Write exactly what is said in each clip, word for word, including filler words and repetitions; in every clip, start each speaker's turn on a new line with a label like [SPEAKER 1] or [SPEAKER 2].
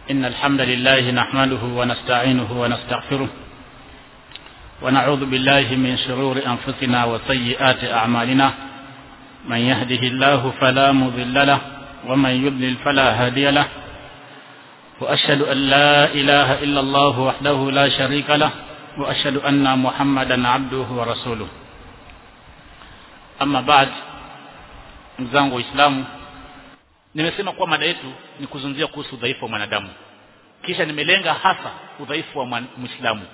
[SPEAKER 1] إن الحمد لله نحمده ونستعينه ونستغفره ونعوذ بالله من شرور أنفسنا وسيئات أعمالنا من يهده الله فلا مضل له ومن يضلل فلا هادي له وأشهد أن لا إله إلا الله وحده لا شريك له وأشهد أن محمدا عبده ورسوله. أما بعد, mzangu Waislamu, nimesema kwa mada yetu ni kuzungumzia kuhusu udhaifu wa mwanadamu. Kisha nimelenga hasa udhaifu wa Muislamu.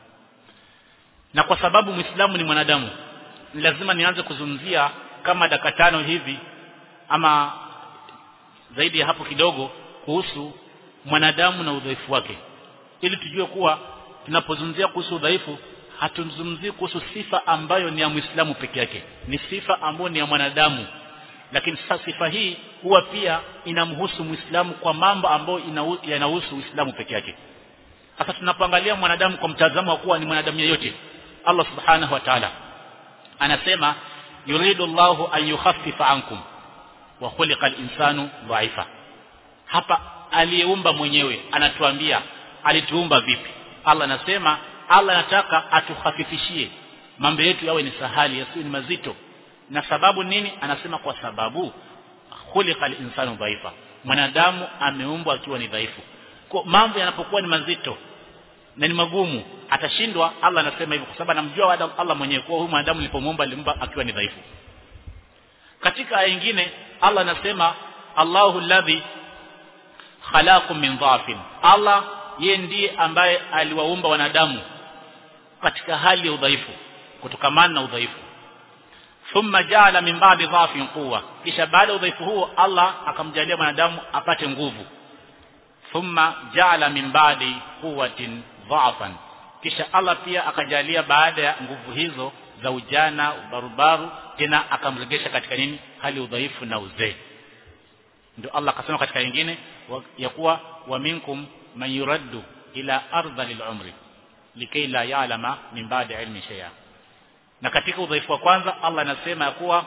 [SPEAKER 1] Na kwa sababu Muislamu ni mwanadamu, ni lazima nianze kuzungumzia kama dakika tano hivi ama zaidi ya hapo kidogo kuhusu mwanadamu na udhaifu wake, ili tujue kuwa tunapozungumzia kuhusu udhaifu hatuzungumzii kuhusu sifa ambayo ni ya Muislamu peke yake, ni sifa ambayo ni ya mwanadamu. Lakini sasa sifa hii huwa pia inamhusu Muislamu kwa mambo ambayo yanahusu Uislamu peke yake. Sasa tunapoangalia mwanadamu kwa mtazamo wa kuwa ni mwanadamu yeyote, Allah Subhanahu wa Ta'ala anasema yuridu Allahu an yukhaffifa ankum wa khuliqa al-insanu dha'ifa. Hapa aliyeumba mwenyewe anatuambia alituumba vipi. Allah anasema Allah anataka atukhafifishie mambo yetu yawe ni sahali, yasiwe ni mazito. Na sababu nini? Anasema kwa sababu khuliqa al-insanu dhaifa, mwanadamu ameumbwa akiwa ni dhaifu. Kwa mambo yanapokuwa ni mazito na ni magumu atashindwa. Allah anasema hivyo kwa sababu anamjua Allah mwenyewe kwa huyu mwanadamu nilipomuumba alimuumba akiwa ni dhaifu. Katika aya nyingine Allah anasema Allahu alladhi khalaqakum min dhafin, Allah yeye ndiye ambaye aliwaumba wanadamu katika hali ya udhaifu, kutokamana na udhaifu. Thumma ja'ala min ba'di dhafin quwwa, kisha baada ya udhaifu huo Allah akamjalia mwanadamu apate nguvu. Thumma ja'ala min ba'di quwwatin dha'fan, kisha Allah pia akajalia baada ya nguvu hizo za ujana, ubarubaru, tena akamrejesha katika nini? Hali ya udhaifu na uzee. Ndio Allah akasema katika nyingine ya kuwa wa minkum man yuraddu ila ardhil umri likay la ya'lama min ba'di ilmi shay'a. Na katika udhaifu wa kwanza Allah anasema ya kuwa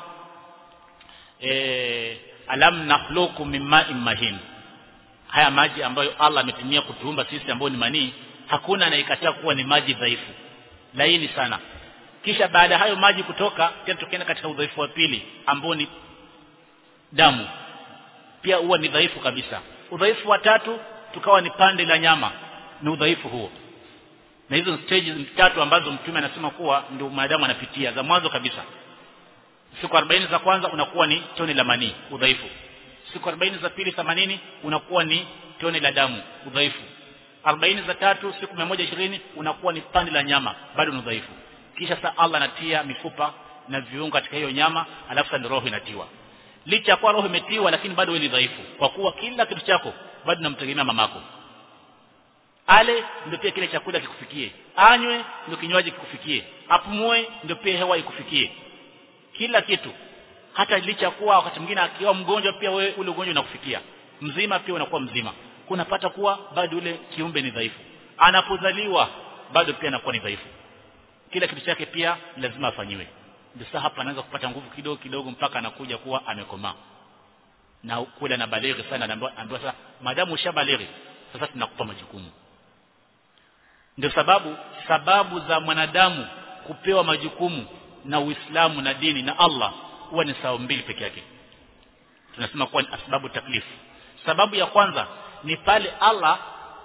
[SPEAKER 1] eh alam nakhluqukum min ma'in mahin, haya maji ambayo Allah ametumia kutuumba sisi ambao ni manii, hakuna anayekataa kuwa ni maji dhaifu, laini sana. Kisha baada hayo maji kutoka tena tukienda katika udhaifu wa pili ambao ni damu, pia huwa ni dhaifu kabisa. Udhaifu wa tatu tukawa ni pande la nyama, ni udhaifu huo. Na hizo stages tatu ambazo mtume anasema kuwa ndio mwanadamu anapitia. Za mwanzo kabisa, siku arobaini za kwanza unakuwa ni tone la manii, udhaifu. Siku arobaini za pili themanini unakuwa ni tone la damu, udhaifu. arobaini za tatu siku mia moja ishirini unakuwa ni pande la nyama, bado ni udhaifu. Kisha sasa Allah anatia mifupa na viungo katika hiyo nyama, alafu ndio roho inatiwa. Licha kwa roho imetiwa, lakini bado wewe ni dhaifu, kwa kuwa kila kitu chako bado unamtegemea mamako. Ale ndio pia kile chakula kikufikie, anywe ndio kinywaji kikufikie, apumue ndio pia hewa ikufikie, kila kitu. Hata licha kuwa wakati mwingine akiwa mgonjwa pia wewe ule ugonjwa unakufikia, mzima pia unakuwa mzima. Kunapata kuwa bado ule kiumbe ni dhaifu. Anapozaliwa bado pia anakuwa ni dhaifu, kila kitu chake pia lazima afanyiwe. Ndio sasa hapa anaanza kupata nguvu kidogo kidogo mpaka anakuja kuwa amekomaa. Na kula na balighi sana, anaambiwa sasa madamu ushabalighi sasa tunakupa majukumu. Ndio sababu sababu za mwanadamu kupewa majukumu na Uislamu na dini na Allah huwa ni sababu mbili peke yake. Tunasema kuwa ni sababu taklifu. Sababu ya kwanza ni pale Allah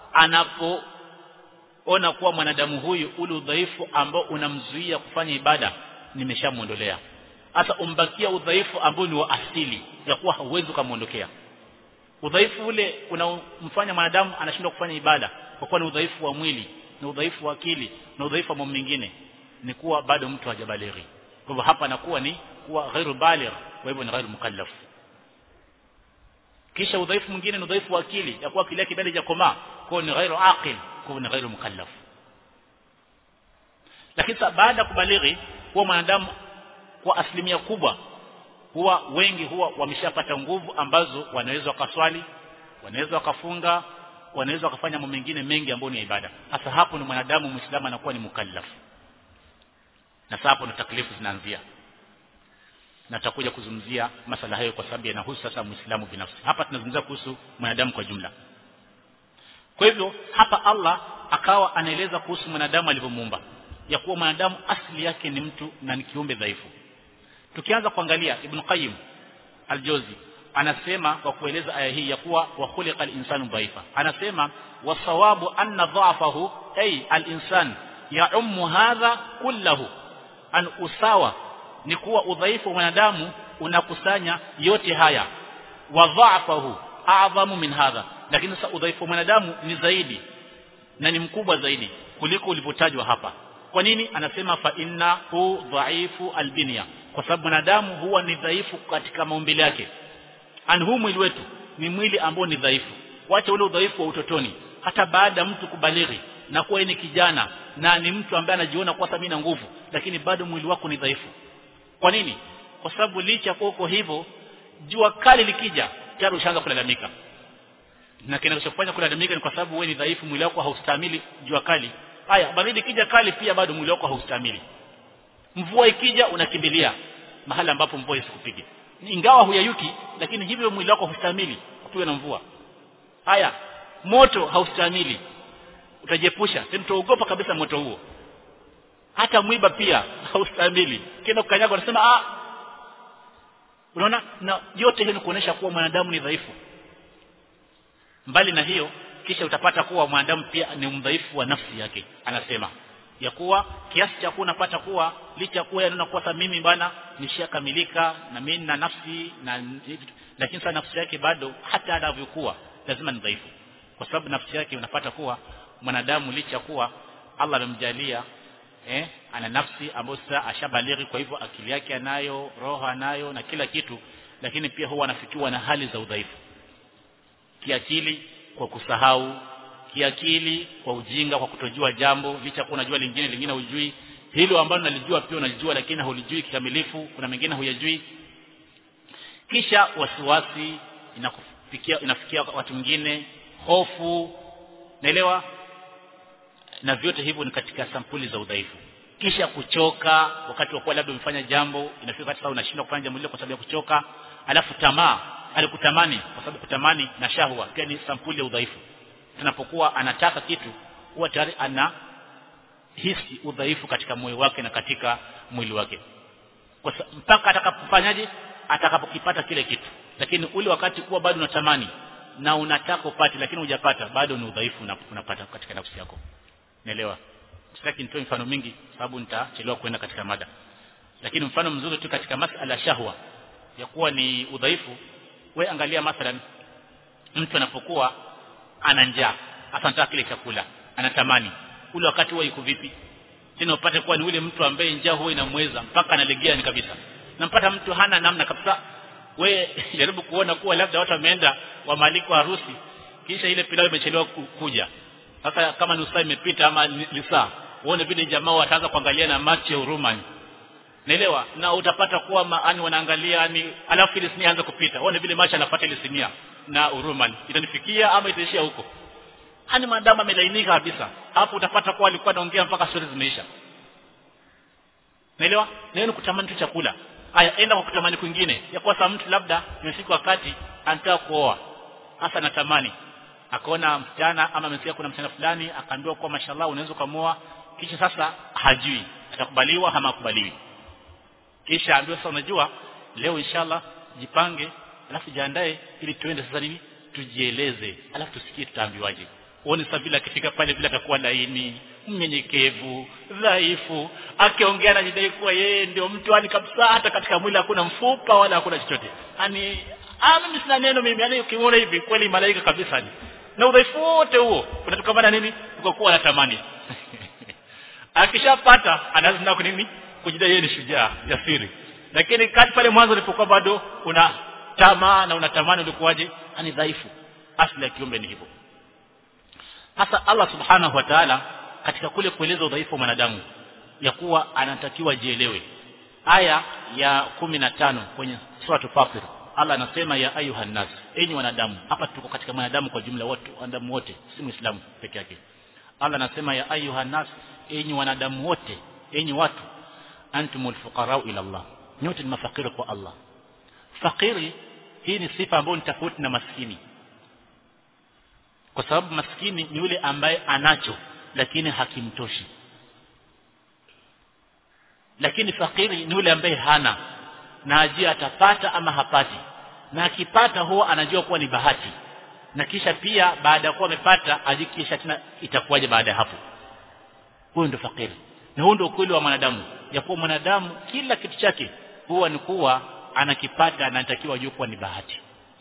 [SPEAKER 1] anapoona kuwa mwanadamu huyu ule udhaifu ambao unamzuia kufanya ibada nimeshamuondolea. Hata umbakia udhaifu ambao ni wa asili ya kuwa hauwezi kumuondokea. Udhaifu ule unamfanya mwanadamu anashindwa kufanya ibada kwa kuwa ni udhaifu wa mwili, na udhaifu wa akili, na udhaifu wa mambo mengine, ni kuwa bado mtu hajabalighi. Kwa hivyo hapa anakuwa ni kuwa ghairu baligh, kwa hivyo ni ghairu mukallaf. Kisha udhaifu mwingine ni udhaifu wa akili, ya kuwa akili yake bado haijakomaa, kwa ni ghairu aqil, kwa ni ghairu mukallaf. Lakini baada ya kubalighi huwa mwanadamu kwa asilimia kubwa huwa wengi huwa wameshapata nguvu ambazo wanaweza wakaswali, wanaweza wakafunga, wanaweza wakafanya mambo mengine mengi ambayo ni ibada. Hasa hapo ni mwanadamu Muislamu anakuwa ni mukallaf. Na sasa hapo ndo taklifu zinaanzia. Na tutakuja kuzungumzia masala hayo kwa sababu yanahusu sasa Muislamu binafsi. Hapa tunazungumzia kuhusu mwanadamu kwa jumla. Kwa hivyo hapa Allah akawa anaeleza kuhusu mwanadamu alivyomuumba, ya kuwa mwanadamu asili yake ni mtu na ni kiumbe dhaifu. Tukianza kuangalia Ibn Qayyim al-Jawzi anasema kwa kueleza aya hii ya kuwa wa khuliqal insanu dhaifa, anasema wasawabu anna dha'fahu ay al-insan ya'ummu hadha kullahu, an usawa ni kuwa udhaifu wa mwanadamu unakusanya yote haya, wa dha'fahu a'zamu min hadha, lakini sasa udhaifu wa mwanadamu ni zaidi na ni mkubwa zaidi kuliko ulivyotajwa hapa. Kwa nini? Anasema fa inna hu dhaifu albinya, kwa sababu mwanadamu huwa ni dhaifu katika maumbile yake. Anhu mwili wetu ni mwili ambao ni dhaifu, wacha ule udhaifu wa utotoni, hata baada mtu kubalighi na kuwa ni kijana na ni mtu ambaye anajiona kwa sababu na nguvu, lakini bado mwili wako ni dhaifu. Kwa nini? Kwa sababu licha kwa hivyo jua kali likija tayari ushaanza kulalamika, na kinachofanya kulalamika ni kwa sababu wewe ni dhaifu, mwili wako haustahimili jua kali. Haya, baridi kija kali pia bado mwili wako haustahimili. Mvua ikija unakimbilia mahali ambapo mvua isikupige, ingawa huyayuki, lakini hivyo mwili wako haustahimili kutuwe na mvua. Haya, moto haustahimili, utajepusha, tena utaogopa kabisa moto huo. Hata mwiba pia haustahimili, kenda kukanyaga unasema ah. Unaona, na yote hiyo ni kuonesha kuwa mwanadamu ni dhaifu. Mbali na hiyo, kisha utapata kuwa mwanadamu pia ni mdhaifu wa nafsi yake. Anasema ya kuwa kiasi cha kuwa unapata kuwa licha kuwa yanaona kuwa sasa mimi bwana nishakamilika na mimi na nafsi na, lakini sasa nafsi yake bado hata anavyokuwa lazima ni dhaifu, kwa sababu nafsi yake unapata kuwa mwanadamu licha kuwa Allah amemjalia eh ana nafsi ambayo sasa ashabalighi, kwa hivyo akili yake anayo, roho anayo na kila kitu, lakini pia huwa anafikiwa na hali za udhaifu kiakili, kwa kusahau, kiakili kwa ujinga, kwa kutojua jambo, licha kuwa unajua lingine lingine hujui, hilo ambalo unalijua pia unajua lakini hulijui kikamilifu, kuna mengine huyajui. Kisha wasiwasi inakufikia, inafikia watu wengine, hofu, naelewa, na vyote hivyo ni katika sampuli za udhaifu. Kisha kuchoka wakati wa kuwa labda umefanya jambo, inafika hata sasa unashindwa kufanya jambo lile kwa sababu ya kuchoka. Alafu tamaa, alikutamani, kwa sababu kutamani na shahwa pia ni sampuli ya udhaifu. Tunapokuwa anataka kitu huwa tayari ana hisi udhaifu katika moyo wake na katika mwili wake, kwa mpaka atakapofanyaje, atakapokipata kile kitu. Lakini ule wakati kuwa bado unatamani na unataka upate lakini hujapata, bado ni udhaifu unapata katika nafsi yako. Naelewa? Sitaki nitoe mfano mingi sababu nitachelewa kwenda katika mada, lakini mfano mzuri tu katika masala shahwa ya kuwa ni udhaifu. We angalia mathalan mtu anapokuwa ana njaa, hasa anataka kile chakula, anatamani, ule wakati huwa yuko vipi? Tena upate kuwa ni ule mtu ambaye njaa huwa inamweza mpaka analegea ni kabisa. Nampata mtu hana namna kabisa. We jaribu kuona kuwa labda watu wameenda wamaliko harusi, kisha ile pilau imechelewa kuja. Sasa kama nusu saa imepita ama lisaa, uone vile jamaa wataanza kuangalia na macho ya huruma. Naelewa? Na utapata kuwa maani wanaangalia ni alafu ile sinia anza kupita. Uone vile macho anafuata ile sinia na huruma. Itanifikia ama itaishia huko. Hani maadamu amelainika kabisa, hapo utapata kuwa alikuwa anaongea mpaka stories zimeisha. Naelewa? Neno kutamani tu chakula. Haya, enda kwa kutamani kwingine. Ya kwa sababu mtu labda imefika wakati anataka kuoa. Hasa natamani. Akaona msichana ama amesikia kuna msichana fulani, akaambiwa kwa mashallah unaweza kumoa, kisha sasa hajui atakubaliwa ama hakubaliwi. Kisha ambiwa sasa unajua leo inshallah jipange, alafu jiandae ili tuende sasa nini tujieleze, alafu tusikie tutaambiwaje. Uone sasa vile akifika pale vile atakuwa laini, mnyenyekevu, dhaifu, akiongea na jidai kuwa yeye ndio mtu ani kabisa, hata katika mwili hakuna mfupa wala hakuna chochote. Ani ah mimi sina neno mimi, yani ukimuona hivi kweli malaika kabisa ni. Na udhaifu wote huo unatokana nini? Kwa kuwa anatamani. Akishapata anaanza kwa nini? Kujidai yeye ni shujaa, jasiri. Lakini kati pale mwanzo ulipokuwa bado una tamaa na unatamani, ulikuwaje? Ani dhaifu. Asili ya kiumbe ni hivyo. Hasa Allah subhanahu wa ta'ala katika kule kueleza udhaifu wa mwanadamu ya kuwa anatakiwa jielewe. Aya ya kumi na tano kwenye sura Fatir, Allah anasema ya ayuhan nas, enyi wanadamu. Hapa tuko katika wanadamu kwa jumla, wote wanadamu wote, si Muislamu peke yake. Allah anasema ya ayuhan nas, enyi wanadamu wote, enyi watu, antumul fuqara ila Allah, nyote ni mafakiri kwa Allah. Fakiri hii ni sifa ambayo ni tofauti na maskini. kwa sababu maskini ni yule ambaye anacho lakini hakimtoshi, lakini fakiri ni yule ambaye hana na ajia atapata ama hapati, na akipata huwa anajua kuwa ni bahati, na kisha pia baada ya kuwa amepata ajikisha tena itakuwaje baada ya hapo. Huyo ndio fakiri, na huo ndio ukweli wa mwanadamu, ya kuwa mwanadamu kila kitu chake huwa ni kuwa anakipata na anatakiwa ajue kuwa ni bahati,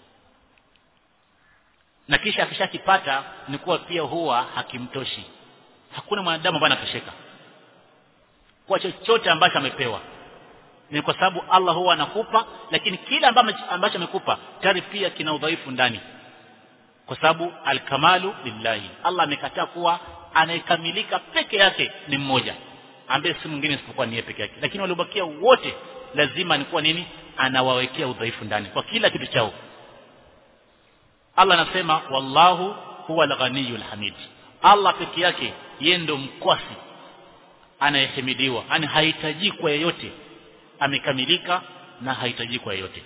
[SPEAKER 1] na kisha akishakipata ni kuwa pia huwa hakimtoshi. Hakuna mwanadamu ambaye anatosheka kwa chochote ambacho amepewa, ni kwa sababu Allah huwa anakupa, lakini kila ambacho amekupa tayari pia kina udhaifu ndani, kwa sababu al-kamalu lillahi. Allah amekataa kuwa anayekamilika peke yake ni mmoja ambaye si mwingine isipokuwa ni yeye peke yake, lakini waliobakia wote lazima ni kuwa nini, anawawekea udhaifu ndani kwa kila kitu chao. Allah anasema wallahu huwa al-ghaniyul hamid. Allah peke yake yeye ndo mkwasi anayehimidiwa, yani hahitaji kwa yeyote, amekamilika na hahitaji kwa yeyote.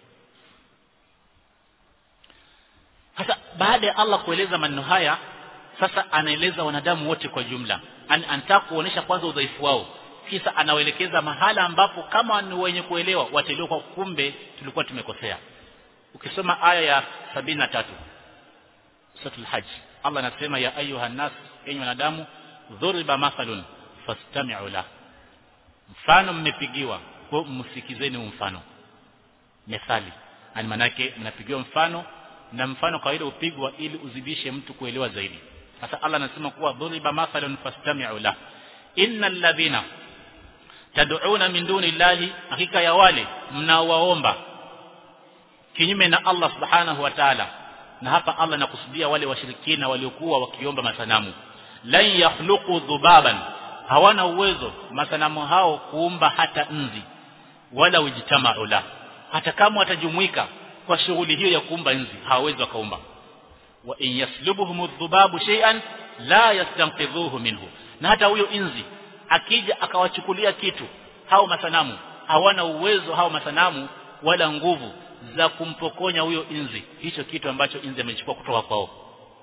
[SPEAKER 1] Sasa baada ya Allah kueleza maneno haya, sasa anaeleza wanadamu wote kwa jumla, An, anataka kuonesha kwanza udhaifu wao, kisha anawaelekeza mahala ambapo kama ni wenye kuelewa wataelewa kwa kumbe tulikuwa tumekosea. Ukisoma aya ya sabini na tatu Suratul Hajj, Allah anasema ya ayuha nas, enyi wanadamu, dhuriba mathalun fastami'u la, mfano mmepigiwa kwa msikizeni mfano. Methali ani manake mnapigiwa mfano, na mfano kawaida upigwa ili uzidishe mtu kuelewa zaidi. Sasa Allah anasema kuwa dhuriba mathalun fastami'u la, innal ladhina tad'una min duni llahi, hakika ya wale mnaowaomba kinyume na Allah subhanahu wa ta'ala. Na hapa Allah anakusudia wale washirikina waliokuwa wakiomba masanamu. Lan yakhluqu dhubaban, hawana uwezo masanamu hao kuumba hata nzi, wala ujtama'u la, hata kama watajumuika kwa shughuli hiyo ya kuumba nzi hawawezi wakaumba. Wa in yaslubuhum adh-dhubabu shay'an la yastanqidhuhu minhu, na hata huyo nzi akija akawachukulia kitu hao masanamu hawana uwezo hao masanamu wala nguvu za kumpokonya huyo inzi hicho kitu ambacho inzi amechukua kutoka kwao.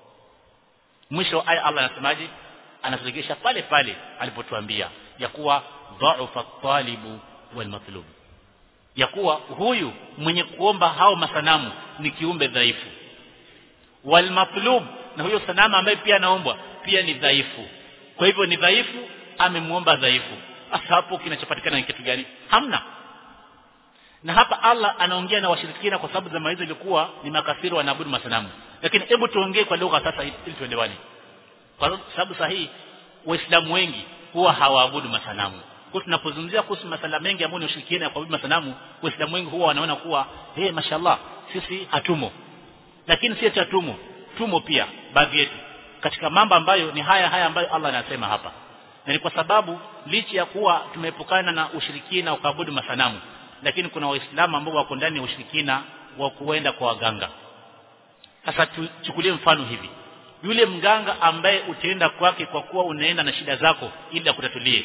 [SPEAKER 1] Mwisho aya Allah anasemaje? Anaturejesha pale pale alipotuambia ya kuwa dha'ufa at-talibu wal matlub, ya kuwa huyu mwenye kuomba hao masanamu ni kiumbe dhaifu, wal matlub, na huyo sanamu ambaye pia anaombwa pia ni dhaifu. Kwa hivyo ni dhaifu, amemuomba dhaifu. Sasa hapo kinachopatikana ni kitu gani? Hamna. Na hapa Allah anaongea na washirikina kwa sababu zama hizo ilikuwa ni makafiri wanaabudu masanamu. Lakini hebu tuongee kwa lugha sasa ili tuelewane. Kwa sababu sahihi Waislamu wengi huwa hawaabudu masanamu. Kwa tunapozungumzia kuhusu masala mengi ambayo ni ushirikina ya kuabudu masanamu, Waislamu wengi huwa wanaona kuwa eh hey, mashallah sisi hatumo. Lakini si hatumo, tumo pia baadhi yetu katika mambo ambayo ni haya haya ambayo Allah anasema hapa. Na ni kwa sababu licha ya kuwa tumeepukana na ushirikina wa kuabudu masanamu, lakini kuna Waislamu ambao wako ndani ya ushirikina wa kuenda kwa waganga. Sasa tuchukulie mfano hivi. Yule mganga ambaye utaenda kwake kwa kuwa unaenda na shida zako ili akutatulie,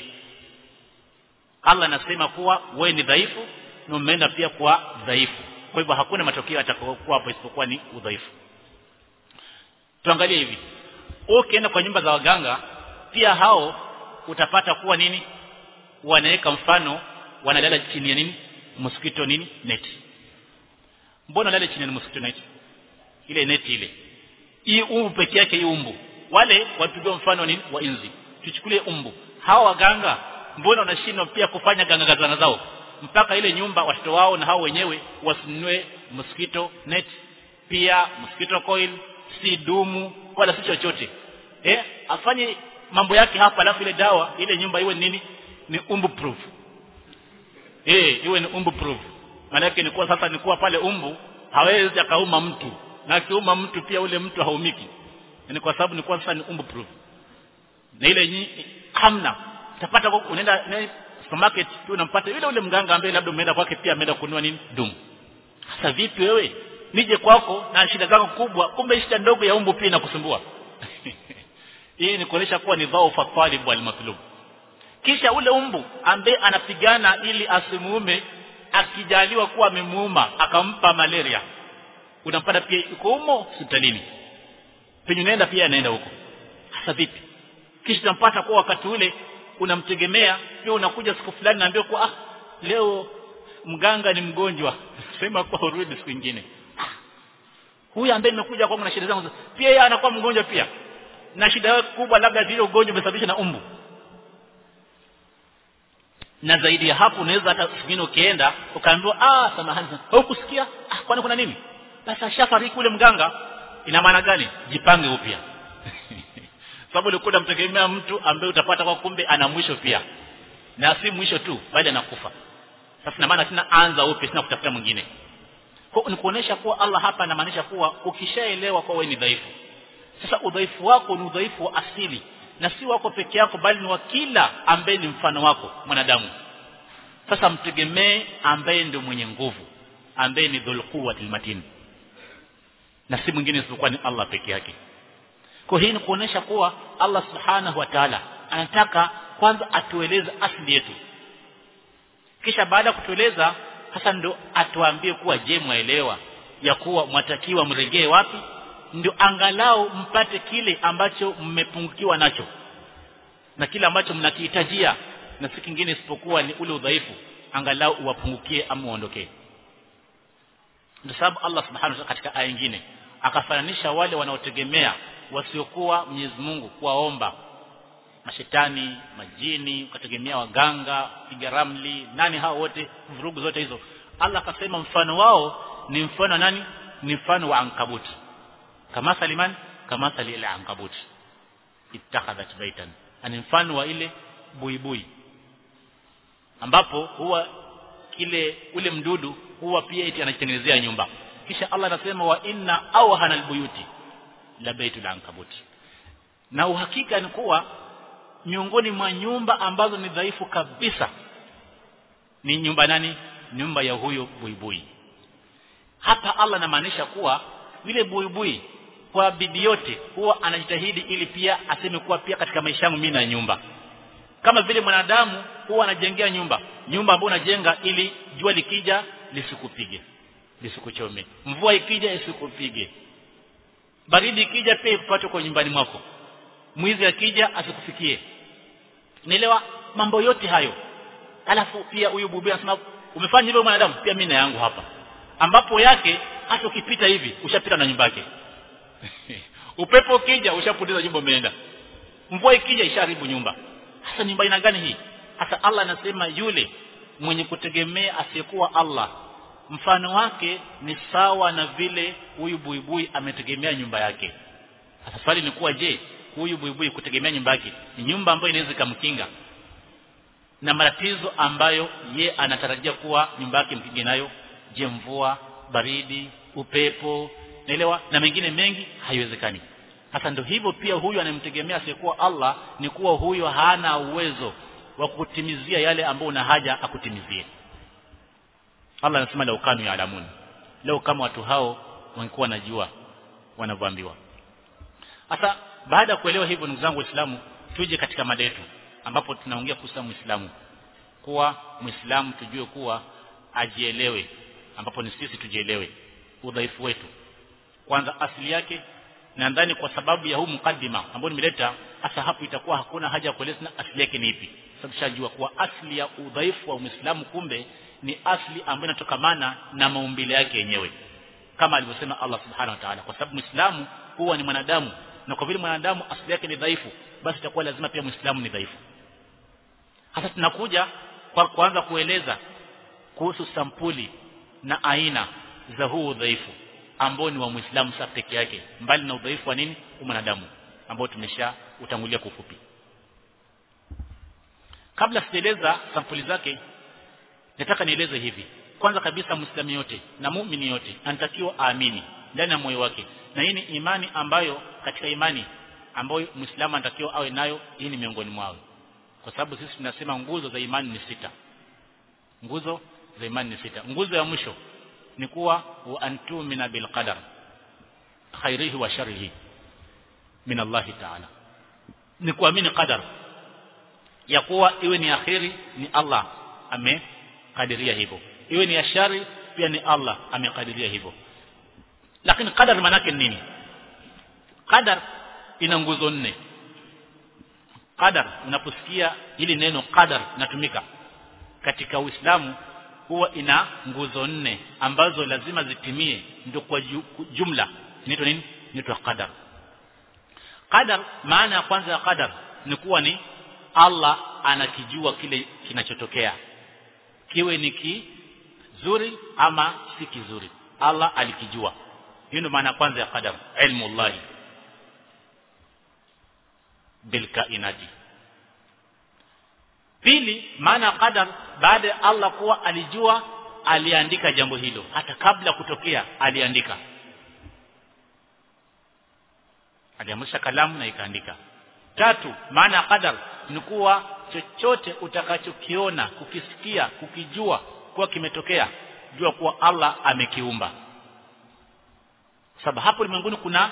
[SPEAKER 1] Allah anasema kuwa wewe ni dhaifu na umeenda pia kwa dhaifu. Kwa hivyo hakuna matokeo yatakayokuwa hapo isipokuwa ni udhaifu. Tuangalie hivi. Ukienda kwa nyumba za waganga pia hao utapata kuwa nini? Wanaweka mfano wanalala chini ya nini? Mosquito nini? Net. Mbona lale chini ya mosquito net? Ile net ile. Hii umbu peke yake, hii umbu. Wale wapigwa mfano nini? Wa inzi. Tuchukulie umbu. Hao waganga mbona wanashindwa pia kufanya ganga ganga zao? Mpaka ile nyumba watoto wao na hao wenyewe wasinunue mosquito net, pia mosquito coil, si dumu wala si chochote. Eh, afanye mambo yake hapa, alafu ile dawa ile nyumba iwe nini? Ni umbu proof. Eh, iwe ni umbu proof. Maana yake ni kwa sasa ni kwa pale umbu hawezi akauma mtu, na akiuma mtu pia ule mtu haumiki. Ni kwa sababu ni kwa sasa ni umbu proof. Na ile hamna. Utapata unaenda supermarket tu unampata yule ule mganga ambaye labda umeenda kwake pia ameenda kununua nini? Dumu. Sasa vipi wewe? Nije kwako na shida zako kubwa, kumbe shida ndogo ya umbu pia inakusumbua. Hii ni kuonesha kuwa ni dhaufa talib wal matlub. Kisha ule umbu ambaye anapigana ili asimuume, akijaliwa kuwa amemuuma akampa malaria, unampata pia yuko humo hospitalini. penye nenda pia anaenda huko. Sasa vipi? Kisha tunampata kwa wakati ule unamtegemea, pia unakuja siku fulani naambia kwa ah leo mganga ni mgonjwa, sema kwa urudi siku nyingine. Huyu ambaye nimekuja kwangu na shida zangu pia yeye anakuwa mgonjwa pia, na shida yake kubwa labda zile ugonjwa umesababisha na umbu. Na zaidi ya hapo unaweza hata singine ukienda ukaambiwa ah samahani hukusikia, ah kwani kuna nini? Basi ashafariki ule mganga. Ina maana gani? Jipange upya. Sababu ulikuwa unamtegemea mtu ambaye utapata kwa kumbe ana mwisho pia, na si mwisho tu bali anakufa. Sasa na maana tena anza upya, sina kutafuta mwingine. Kwa ni kuonesha kuwa Allah hapa anamaanisha kuwa ukishaelewa kwa wewe ni dhaifu, sasa udhaifu wako ni udhaifu wa asili, na si wako peke yako bali ni wa kila ambaye ni mfano wako mwanadamu. Sasa mtegemee ambaye ndio mwenye nguvu, ambaye ni dhul quwwatil matin, na si mwingine isipokuwa ni Allah peke yake. Kwa hii ni kuonesha kuwa Allah subhanahu wa ta'ala anataka kwanza atueleze asili yetu, kisha baada ya kutueleza sasa ndo atuambie kuwa je, muelewa ya kuwa mwatakiwa mregee wapi, ndio angalau mpate kile ambacho mmepungukiwa nacho na kile ambacho mnakihitajia, na si kingine isipokuwa ni ule udhaifu angalau uwapungukie ama uondokee. Ndio sababu Allah subhanahu wa ta'ala katika aya nyingine akafananisha wale wanaotegemea wasiokuwa Mwenyezi Mungu kuwaomba mashetani, majini, ukategemea waganga, piga ramli, nani hao wote, vurugu zote hizo. Allah akasema mfano wao ni mfano nani? Ni mfano wa ankabut. Kama saliman kama salil ankabut ittakhadhat baitan, ani mfano wa ile buibui ambapo huwa kile ule mdudu huwa pia eti anajitengenezea nyumba. Kisha Allah anasema wa inna awhana albuyuti la baitul ankabut, na uhakika ni kuwa miongoni mwa nyumba ambazo ni dhaifu kabisa ni nyumba nani? Nyumba ya huyo buibui. Hapa Allah anamaanisha kuwa vile buibui kwa bidii yote huwa anajitahidi ili pia aseme kuwa pia katika maisha yangu mimi na nyumba, kama vile mwanadamu huwa anajengea nyumba, nyumba ambayo unajenga ili jua likija lisikupige, lisikuchome, mvua ikija isikupige, baridi ikija pia ipate kwa nyumbani mwako, mwizi akija asikufikie. Nielewa mambo yote hayo. Alafu pia huyu buibui anasema umefanya hivyo mwanadamu, pia mimi na yangu hapa, ambapo yake hata ukipita hivi ushapita na nyumba yake. Upepo ukija ushapoteza nyumba umeenda, mvua ikija isharibu nyumba. Sasa nyumba ina gani hii? Sasa Allah anasema yule mwenye kutegemea asiyekuwa Allah mfano wake ni sawa na vile huyu buibui ametegemea nyumba yake. Sasa swali ni kuwa je, huyu buibui kutegemea nyumba yake ni nyumba ambayo inaweza kumkinga na matatizo ambayo ye anatarajia kuwa nyumba yake mpige nayo? Je, mvua, baridi, upepo, naelewa na mengine mengi? Haiwezekani. Sasa ndio hivyo pia huyu anayemtegemea asiyekuwa Allah ni kuwa huyo hana uwezo wa kutimizia yale ambayo una haja akutimizie. Allah anasema la ukanu ya alamun, leo kama watu hao wangekuwa wanajua wanavyoambiwa. Sasa baada ya kuelewa hivyo, ndugu zangu Waislamu, tuje katika mada yetu ambapo tunaongea kuhusu Muislamu. Kuwa Muislamu tujue kuwa ajielewe, ambapo ni sisi tujielewe udhaifu wetu kwanza, asili yake. Na ndani kwa sababu ya huu mukaddima ambao nimeleta, hasa hapo itakuwa hakuna haja ya kueleza asili yake ni ipi. Sababu tunajua kuwa asili ya udhaifu wa Muislamu kumbe ni asili ambayo inatokamana na maumbile yake yenyewe, kama alivyosema Allah subhanahu wa ta'ala, kwa sababu Muislamu huwa ni mwanadamu, na kwa vile mwanadamu asili yake ni dhaifu, basi itakuwa lazima pia Muislamu ni dhaifu. Hata tunakuja kwa kuanza kueleza kuhusu sampuli na aina za huu udhaifu ambao ni wa Muislamu sasa peke yake, mbali na udhaifu wa nini wa mwanadamu ambao tumesha utangulia kwa ufupi. Kabla sijaeleza sampuli zake, nataka nieleze hivi. Kwanza kabisa, Muislamu yote na muumini yote anatakiwa aamini ndani ya moyo wake, na hii ni imani ambayo katika imani ambayo Muislamu anatakiwa awe nayo, hii ni miongoni mwao, kwa sababu sisi tunasema nguzo za imani ni sita. Nguzo za imani ni sita. Nguzo ya mwisho ni kuwa wa antumina bil qadar khairihi wa sharrihi min Allah ta'ala, ni kuamini qadar ya kuwa iwe ni akhiri ni Allah amekadiria hivyo, iwe ni ashari pia ni Allah amekadiria hivyo. Lakini qadar maana yake nini? Qadar ina nguzo nne. Qadar, unaposikia hili neno qadar natumika katika Uislamu, huwa ina nguzo nne ambazo lazima zitimie ndio kwa jumla inaitwa nini? Inaitwa qadar. Qadar, maana ya kwanza ya qadar ni kuwa ni Allah anakijua kile kinachotokea, kiwe ni kizuri ama si kizuri, Allah alikijua. Hiyo ndio maana kwanza ya qadar, ilmu Allah bil kainati. Pili, maana qadar, baada ya Allah kuwa alijua, aliandika jambo hilo hata kabla kutokea, aliandika, aliamsha kalamu na ikaandika. Tatu, maana ya qadar ni kuwa chochote utakachokiona, kukisikia, kukijua kuwa kimetokea, jua kuwa Allah amekiumba. Sababu hapo ulimwenguni kuna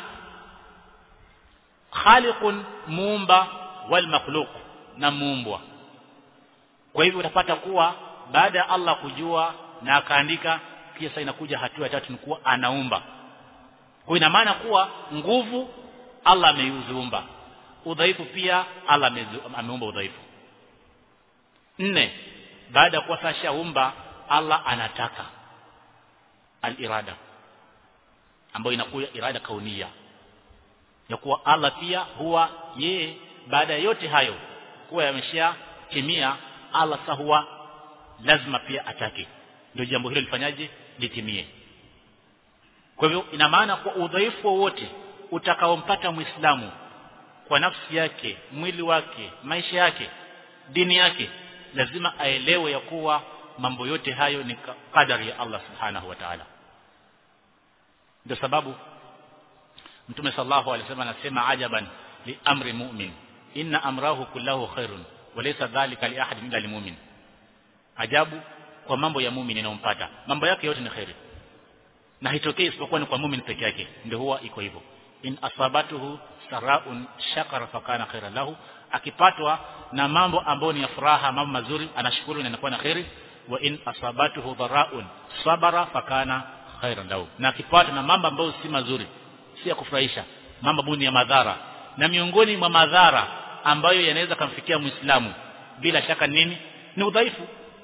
[SPEAKER 1] khaliqun, muumba, wal makhluq, na muumbwa. Kwa hivyo utapata kuwa baada ya Allah kujua na akaandika, kisha inakuja hatua ya tatu ni kuwa anaumba. Kwa ina maana kuwa nguvu Allah ameiumba, udhaifu pia Allah ameumba udhaifu. Nne, baada ya kuwa sasa umba, Allah anataka al-irada, ambayo inakuwa irada kaunia, ya kuwa Allah pia huwa yeye baada yote hayo kuwa yameshatimia, Allah sasa huwa lazima pia atake ndio jambo hilo lifanyaje, litimie. Kwa hivyo ina maana kwa udhaifu wote utakaompata Muislamu kwa nafsi yake, mwili wake, maisha yake, dini yake, lazima aelewe ya kuwa mambo yote hayo ni kadari ya Allah subhanahu wa ta'ala. Ndio sababu Mtume sallallahu alaihi wasallam anasema, ajaban li amri mu'min inna amrahu kullahu khairun wa laysa dhalika li ahadin illa limu'min. Ajabu kwa mambo ya muumini inayompata, mambo yake yote ni khairi, na hitokei isipokuwa ni kwa muumini peke yake ndio huwa iko hivyo. In asabatuhu saraun shakara fakana khairan lahu, akipatwa na mambo ambayo ni ya furaha, mambo mazuri, anashukuru na inakuwa na khairi. Wa in asabatuhu dharaun sabara fakana khairan lahu, na akipatwa na mambo ambayo si mazuri, si ya kufurahisha, mambo buni ya madhara. Na miongoni mwa madhara ambayo yanaweza kumfikia Muislamu bila shaka nini? Ni udhaifu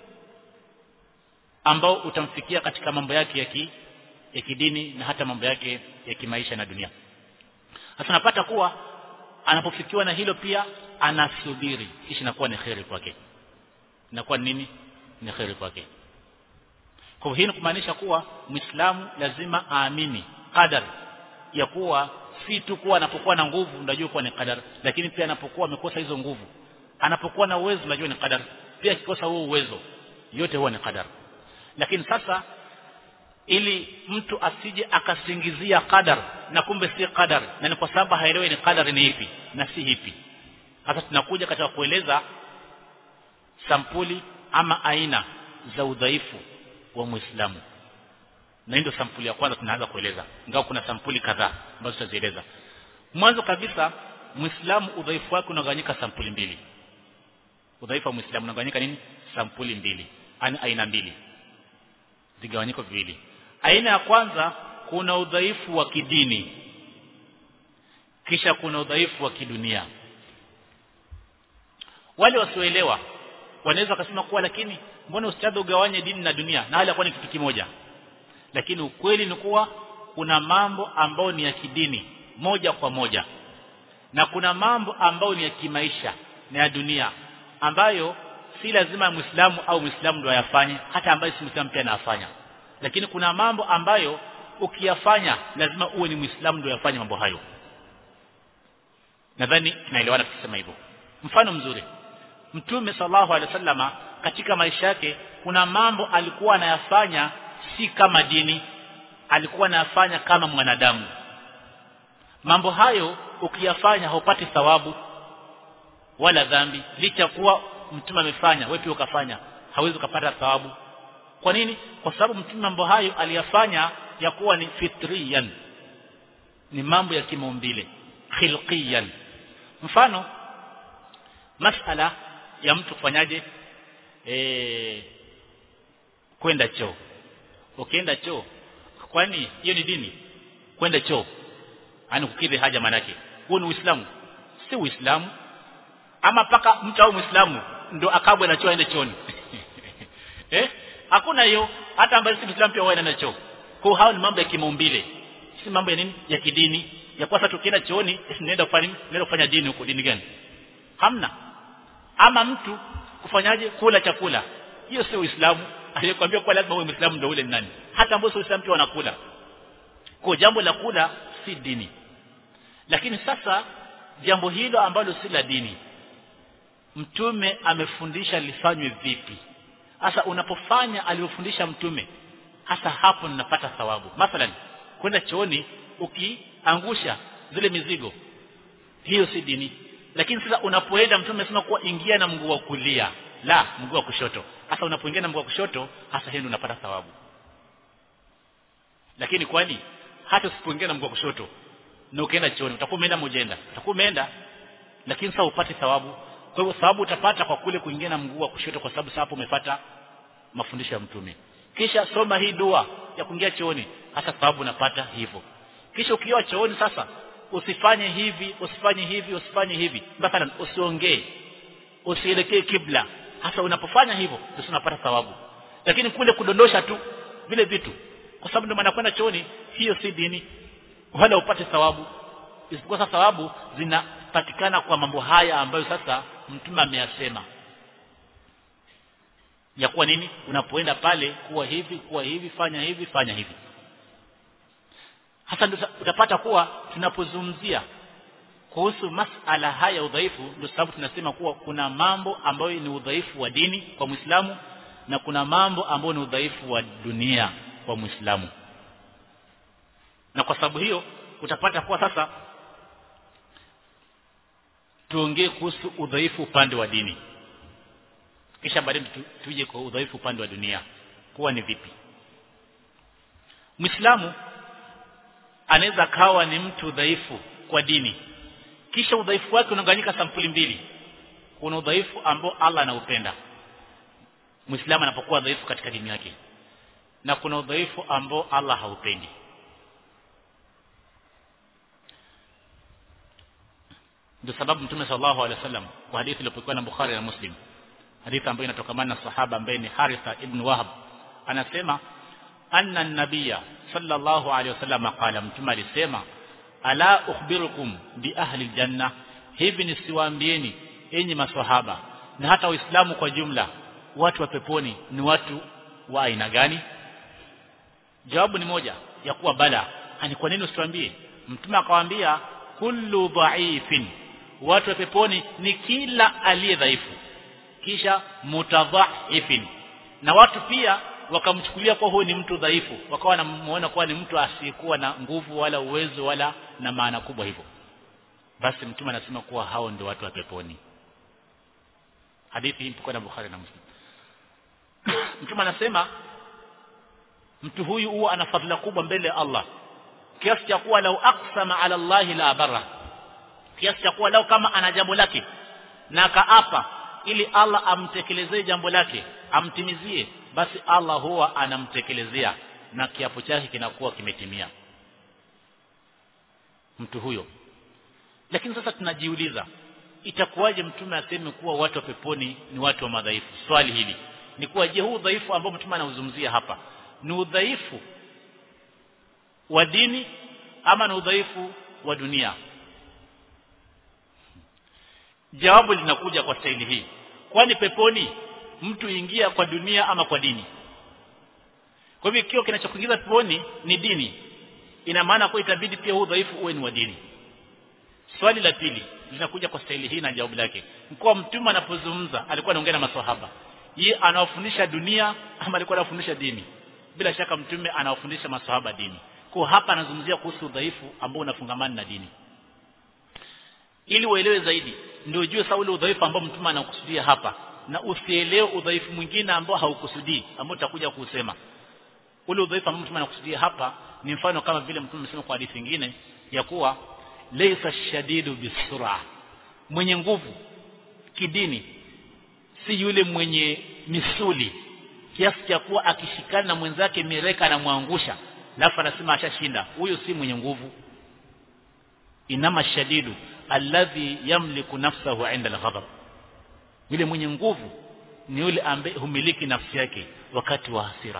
[SPEAKER 1] ambao utamfikia katika mambo yake ya ki, ya kidini na hata mambo yake ya kimaisha na dunia. Sasa napata kuwa anapofikiwa na hilo pia anasubiri, kisha inakuwa ni khairi kwake. Inakuwa nini? Ni khairi kwake. Kwa hiyo kumaanisha kuwa Muislamu lazima aamini qadar, ya kuwa si tu kuwa anapokuwa na nguvu unajua kuwa ni qadar, lakini pia anapokuwa amekosa hizo nguvu, anapokuwa na uwezo unajua ni qadar, pia akikosa huo uwezo yote huwa ni qadar. Lakini sasa ili mtu asije akasingizia qadar na kumbe si qadar, na ni kwa sababu haelewi ni qadar ni ipi na si ipi. Sasa tunakuja katika kueleza sampuli ama aina za udhaifu wa Muislamu, na ndio sampuli ya kwanza tunaanza kueleza, ingawa kuna sampuli kadhaa ambazo tutazieleza. Mwanzo kabisa, Muislamu udhaifu wake unagawanyika sampuli mbili. Udhaifu wa Muislamu unagawanyika nini? Sampuli mbili, ani aina mbili, vigawanyiko viwili. Aina ya kwanza, kuna udhaifu wa kidini, kisha kuna udhaifu wa kidunia. Wale wasioelewa wanaweza kusema kuwa lakini mbona ustadhi ugawanye dini na dunia na hali ni kitu kimoja? Lakini ukweli ni kuwa kuna mambo ambayo ni ya kidini moja kwa moja, na kuna mambo ambayo ni ya kimaisha na ya dunia ambayo si lazima Muislamu au Muislamu ndio ayafanye, hata ambaye si Muislamu pia anafanya. Lakini kuna mambo ambayo ukiyafanya lazima uwe ni Muislamu ndio yafanye mambo hayo. Nadhani tunaelewana tukisema hivyo. Mfano mzuri, Mtume sallallahu alaihi wasallama katika maisha yake kuna mambo alikuwa anayafanya si kama dini, alikuwa anayafanya kama mwanadamu. Mambo hayo ukiyafanya haupati thawabu wala dhambi, licha kuwa Mtume amefanya, wewe pia ukafanya, hauwezi kupata thawabu. Kwa nini? Kwa sababu Mtume mambo hayo aliyafanya ya kuwa ni fitriyan, ni mambo ya kimaumbile, khilqiyan. Mfano, masala ya mtu kufanyaje eh kwenda choo. Ukienda choo, kwani hiyo ni dini? Kwenda choo yani kukidhi haja manake. Huo ni Uislamu? Si Uislamu. Ama paka mtu au Muislamu ndo akabwe na choo aende chooni. Eh? Hakuna hiyo. Hata ambaye si Muislamu pia wao wanaenda choo. Kwa hao ni mambo ya kimaumbile. Si mambo ya nini? Ya kidini. Ya kwa sasa tukienda chooni, nenda kufanya nenda kufanya dini huko. Dini gani? Hamna. Ama mtu kufanyaje kula chakula. Hiyo sio Uislamu. Aliyekwambia kwa lazima uwe Muislamu ndio ule ni nani? Hata ambao sio Uislamu pia wanakula. Kwa jambo la kula si dini. Lakini sasa jambo hilo ambalo si la dini, Mtume amefundisha lifanywe vipi? Sasa unapofanya aliyofundisha Mtume, hasa hapo ninapata thawabu. Mathalan, kwenda chooni ukiangusha zile mizigo, hiyo si dini. Lakini sasa unapoenda Mtume amesema kuwa ingia na mguu wa kulia, la mguu wa kushoto. Sasa unapoingia na mguu wa kushoto, hasa hiyo unapata thawabu. Lakini kwani hata usipoingia na mguu wa kushoto na ukienda chooni utakuwa umeenda mojenda, utakuwa umeenda lakini sasa upate thawabu. Kwa hivyo thawabu utapata kwa kule kuingia na mguu wa kushoto, kwa sababu hapo umefuata mafundisho ya Mtume. Kisha soma hii dua ya kuingia chooni, hasa thawabu unapata hivyo. Kisha ukiwa chooni sasa usifanye hivi, usifanye hivi, usifanye hivi. Mathalan, usiongee, usielekee kibla. Hasa unapofanya hivyo ndio unapata thawabu. Lakini kule kudondosha tu vile vitu, kwa sababu ndio maana kwenda chooni, hiyo si dini. Wala upate thawabu. Isipokuwa sasa thawabu zinapatikana kwa mambo haya ambayo sasa Mtume ameyasema. Ya kuwa nini? Unapoenda pale kuwa hivi, kuwa hivi, fanya hivi, fanya hivi. Hasa ndio utapata kuwa tunapozungumzia kuhusu masala haya udhaifu, ndio sababu tunasema kuwa kuna mambo ambayo ni udhaifu wa dini kwa Muislamu na kuna mambo ambayo ni udhaifu wa dunia kwa Muislamu. Na kwa sababu hiyo utapata kuwa sasa tuongee kuhusu udhaifu upande wa dini, kisha baadaye tuje kwa udhaifu upande wa dunia kuwa ni vipi. Muislamu anaweza kawa ni mtu dhaifu kwa dini, kisha udhaifu wake unagawanyika sampuli mbili. Kuna udhaifu ambao Allah anaupenda Muislamu anapokuwa dhaifu katika dini yake, na kuna udhaifu ambao Allah haupendi. Ndio sababu Mtume sallallahu alaihi wasallam kwa hadithi iliyopokewa na Bukhari na Muslim, hadithi ambayo inatokamana na sahaba ambaye ni Haritha ibn Wahab, anasema anna an-nabiyya sallallahu alaihi wasallam qala, Mtume alisema ala ukhbirukum bi ahli al-janna, hivi nisiwaambieni enyi maswahaba na hata Waislamu kwa jumla, watu wa peponi ni watu wa aina gani? Jawabu ni moja ya kuwa bala. Ani kwa nini usiwaambie? Mtume akawaambia kullu dha'ifin, watu wa peponi ni kila aliye dhaifu. Kisha mutadha'ifin, na watu pia wakamchukulia kwa huyo ni mtu dhaifu, wakawa wanamuona kwa ni mtu asiyekuwa na nguvu wala uwezo wala na maana kubwa hivyo. Basi Mtume anasema kuwa hao ndio watu wa peponi. Hadithi hii ipo na Bukhari na Muslim. Mtume anasema mtu huyu huwa ana fadhila kubwa mbele ya Allah, kiasi cha kuwa lau aqsama ala Allah la barra, kiasi cha kuwa lau kama ana jambo lake na akaapa ili Allah amtekelezee jambo lake, amtimizie, basi Allah huwa anamtekelezea na kiapo chake kinakuwa kimetimia mtu huyo. Lakini sasa tunajiuliza, itakuwaje Mtume aseme kuwa watu wa peponi ni watu wa madhaifu? Swali hili ni kuwa, je, huu udhaifu ambao Mtume anauzungumzia hapa ni udhaifu wa dini ama ni udhaifu wa dunia? Jawabu linakuja kwa staili hii, kwani peponi mtu ingia kwa dunia ama kwa dini? Kwa hivyo ikiwa kinachokuingiza peponi ni dini, ina maana kwa itabidi pia huu udhaifu uwe ni wa dini. Swali la pili linakuja kwa staili hii na jawabu lake, kwa Mtume anapozungumza alikuwa anaongea na maswahaba, yeye anawafundisha dunia ama alikuwa anafundisha dini? Bila shaka Mtume anawafundisha maswahaba dini. Kwa hapa anazungumzia kuhusu udhaifu ambao unafungamana na dini. Ili uelewe zaidi ndio ujue sawa ule udhaifu ambao Mtume anakusudia hapa, na usielewe udhaifu mwingine ambao haukusudii ambao utakuja kusema. Ule udhaifu ambao Mtume anakusudia hapa ni mfano kama vile Mtume amesema kwa hadithi nyingine ya kuwa laysa shadidu bisura, mwenye nguvu kidini si yule mwenye misuli kiasi cha kuwa akishikana na mwenzake mireka na muangusha alafu anasema ashashinda. Huyo si mwenye nguvu. inama shadidu alladhi yamliku nafsahu 'inda al-ghadab, yule mwenye nguvu ni yule ambaye humiliki nafsi yake wakati wa hasira.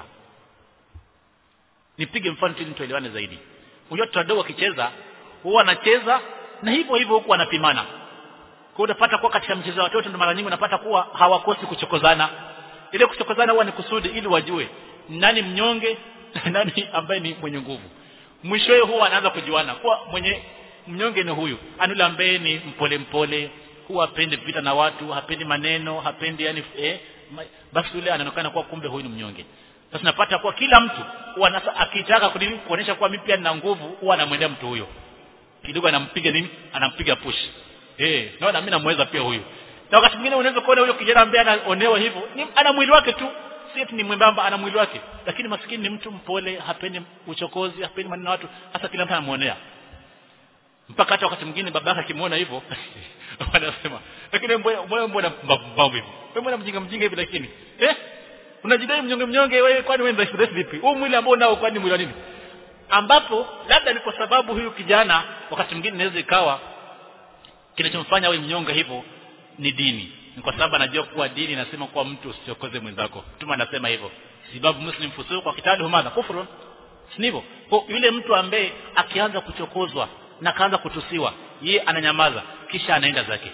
[SPEAKER 1] Nipige mfano ili tuelewane zaidi. Unajua watoto wakicheza huwa anacheza na hivyo hivyo huko anapimana. Kwa utapata kwa katika mchezo wa watoto ndio mara nyingi unapata kuwa hawakosi kuchokozana. Ile kuchokozana huwa ni kusudi ili wajue nani mnyonge nani ambaye ni mwenye nguvu. Mwishowe huwa anaanza kujuana kwa mwenye mnyonge ni huyu, anule ambaye ni mpole mpole, huwa hapendi vita na watu, hapendi maneno, hapendi yani eh, basi yule anaonekana kuwa kumbe huyu ni mnyonge. Sasa napata kwa kila mtu huwa anasa akitaka kuonyesha kuwa mimi pia nina nguvu, huwa anamwendea mtu huyo. Kidogo anampiga nini? Anampiga push. Eh, naona mimi namweza pia huyu. Na wakati mwingine unaweza kuona huyo kijana ambaye anaonewa hivyo, ni ana mwili wake tu, si eti ni mwembamba, ana mwili wake, lakini maskini ni mtu mpole, hapendi uchokozi, hapendi maneno watu, hasa kila mtu anamuonea. Mpaka hata wakati mwingine babaka akimuona hivyo wanasema, lakini wewe mbona mbambo hivi? Wewe mbona mjinga mjinga hivi lakini? Eh? Unajidai mnyonge mnyonge wewe, kwani wewe ndio stress vipi? Huu mwili ambao nao kwani mwili wa nini? Ambapo labda ni kwa sababu huyu kijana wakati mwingine inaweza ikawa kinachomfanya awe mnyonge hivyo ni dini. Ni kwa sababu anajua kuwa dini inasema kwa mtu usichokoze mwenzako. Mtume anasema hivyo. Sababu muslim fusuq kwa kitabu humana kufuru. Sivyo? Kwa yule mtu ambaye akianza kuchokozwa na kaanza kutusiwa, yeye ananyamaza kisha anaenda zake.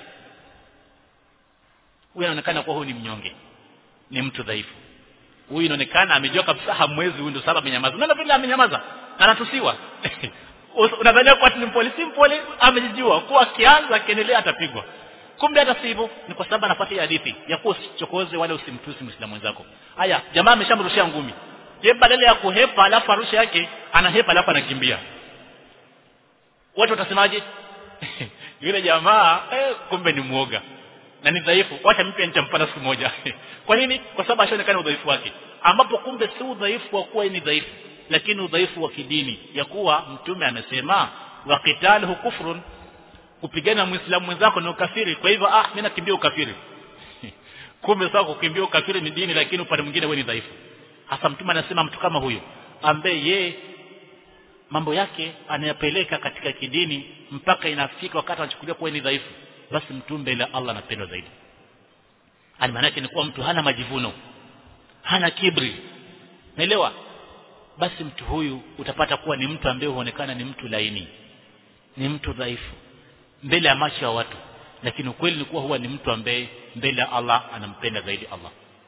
[SPEAKER 1] Huyu anaonekana kuwa huyu ni mnyonge. Ni mtu dhaifu. Huyu inaonekana amejua kabisa hamwezi, huyu ndio sababu amenyamaza. Unaona vile amenyamaza? Anatusiwa. Unadhania kwa ni polisi mpole amejijua kwa akianza kiendelea atapigwa. Kumbe hata sivyo, ni kwa sababu anafuata hadithi ya kuwa usichokoze wala usimtusi Muislamu mwenzako. Haya, jamaa ameshamrushia ngumi. Je, badala ya kuhepa alafu arusha yake, anahepa alafu anakimbia. Watu watasemaje? Yule jamaa eh, kumbe ni muoga na ni dhaifu. Wacha mimi nitampana siku moja. Kwa nini? Kwa sababu ashaonekana udhaifu wake. Ambapo kumbe si udhaifu wa kuwa ni dhaifu, lakini udhaifu wa kidini ya kuwa mtume amesema wa qitaluhu kufrun, kupigana muislamu mwenzako ni ukafiri. Kwa hivyo ah mimi nakimbia ukafiri. Kumbe sasa kukimbia ukafiri ni dini, lakini upande mwingine wewe ni dhaifu. Hasa mtume anasema mtu kama huyo ambaye ye mambo yake anayapeleka katika kidini mpaka inafika wakati anachukulia kuwa ni dhaifu, basi mtu mbele Allah anapendwa zaidi. Ani maana yake ni kuwa mtu hana majivuno, hana kibri. Naelewa? Basi mtu huyu utapata kuwa ni mtu ambaye huonekana ni mtu laini, ni mtu dhaifu mbele ya macho ya watu, lakini ukweli ni kuwa huwa ni mtu ambaye mbele ya Allah anampenda zaidi Allah.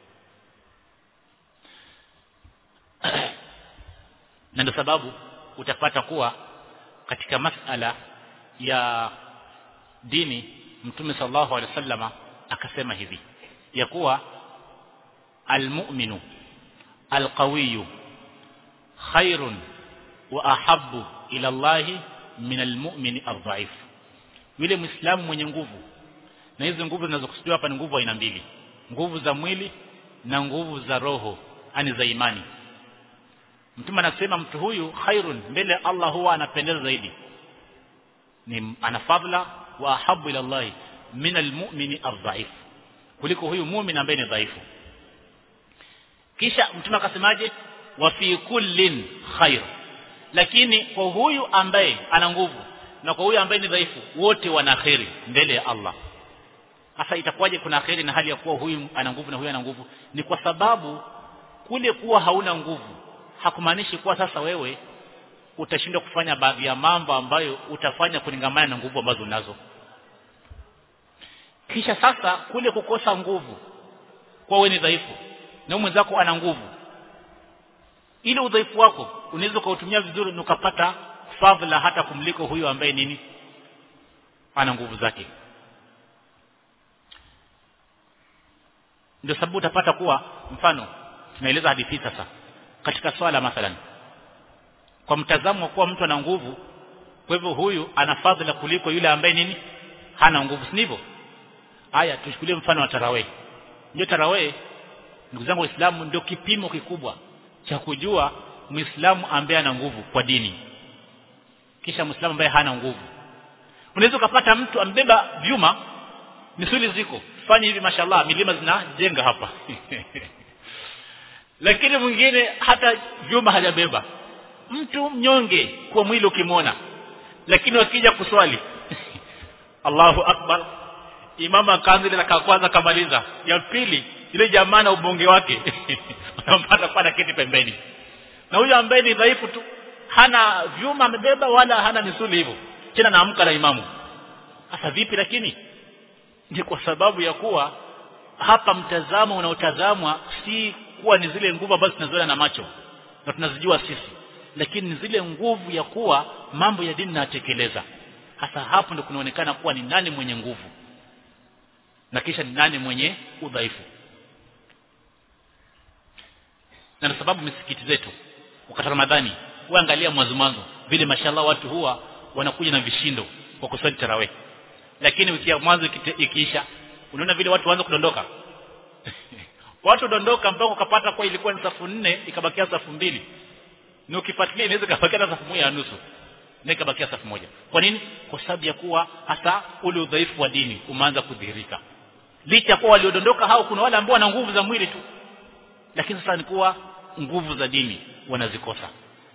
[SPEAKER 1] Na ndio sababu utapata kuwa katika masala ya dini Mtume sallallahu alaihi wasallam akasema hivi ya kuwa almu'minu alqawiyyu khairun wa ahabbu ila Allah min almu'mini adhaif. Yule Muislamu mwenye nguvu, na hizo nguvu zinazokusudiwa hapa ni nguvu aina mbili, nguvu za mwili na nguvu za roho, ani za imani. Mtume anasema mtu huyu khairun, mbele Allah huwa anapendeza zaidi, ni ana fadhila wa ahabbu ila Allah min almu'mini adhaif, kuliko huyu muumini ambaye ni dhaifu. Kisha mtume akasemaje? Wa fi kullin khair, lakini kwa huyu ambaye ana nguvu na kwa huyu ambaye ni dhaifu wote wana khairi mbele ya Allah. Sasa itakuwaje kuna khairi na hali ya kuwa huyu ana nguvu na huyu ana nguvu? Ni kwa sababu kule kuwa hauna nguvu hakumaanishi kuwa sasa wewe utashindwa kufanya baadhi ya mambo ambayo utafanya kulingamana na nguvu ambazo unazo. Kisha sasa kule kukosa nguvu kwa wewe ni dhaifu na mwenzako ana nguvu, ile udhaifu wako unaweza kuutumia vizuri na ukapata fadhila hata kumliko huyo ambaye nini ana nguvu zake. Ndio sababu utapata kuwa mfano tunaeleza hadithi sasa katika swala mathalan, kwa mtazamo wa kuwa mtu ana nguvu, kwa hivyo huyu ana fadhila kuliko yule ambaye nini hana nguvu, si ndivyo? Haya, tuchukulie mfano wa tarawih. Ndio tarawih, ndugu zangu Waislamu, ndio kipimo kikubwa cha kujua Muislamu ambaye ana nguvu kwa dini kisha Muislamu ambaye hana nguvu. Unaweza kupata mtu ambeba vyuma, misuli ziko, fanya hivi mashallah, milima zinajenga hapa lakini mwingine hata vyuma hajabeba. Mtu mnyonge kwa mwili ukimwona, lakini wakija kuswali Allahu akbar, imama akaanza ile raka kwanza kamaliza, ya pili ile jamaa na ubonge wake unampata kwa kiti pembeni, na huyo ambaye ni dhaifu tu, hana vyuma amebeba wala hana misuli hivyo, tena naamka na imamu. Sasa vipi? Lakini ni kwa sababu ya kuwa hapa mtazamo unaotazamwa si kuwa ni zile nguvu ambazo tunaziona na macho na tunazijua sisi, lakini ni zile nguvu ya kuwa mambo ya dini natekeleza. Hasa hapo ndio kunaonekana kuwa ni nani mwenye nguvu na kisha ni nani mwenye udhaifu. Na kwa sababu misikiti zetu wakati Ramadhani, uangalia mwanzo mwanzo vile mashallah watu huwa wanakuja na vishindo kwa kusali tarawih, lakini wiki ya mwanzo ikiisha unaona vile watu waanza kudondoka watu dondoka mpaka ukapata kwa ilikuwa ni safu nne ikabakia safu mbili, na ukifuatilia inaweza kabakia safu moja na nusu na ikabakia safu moja. Kwa nini? Kwa sababu ya kuwa hasa ule udhaifu wa dini umeanza kudhihirika. Licha kwa waliodondoka hao kuna wale ambao wana nguvu za mwili tu, lakini sasa ni kuwa nguvu za dini wanazikosa.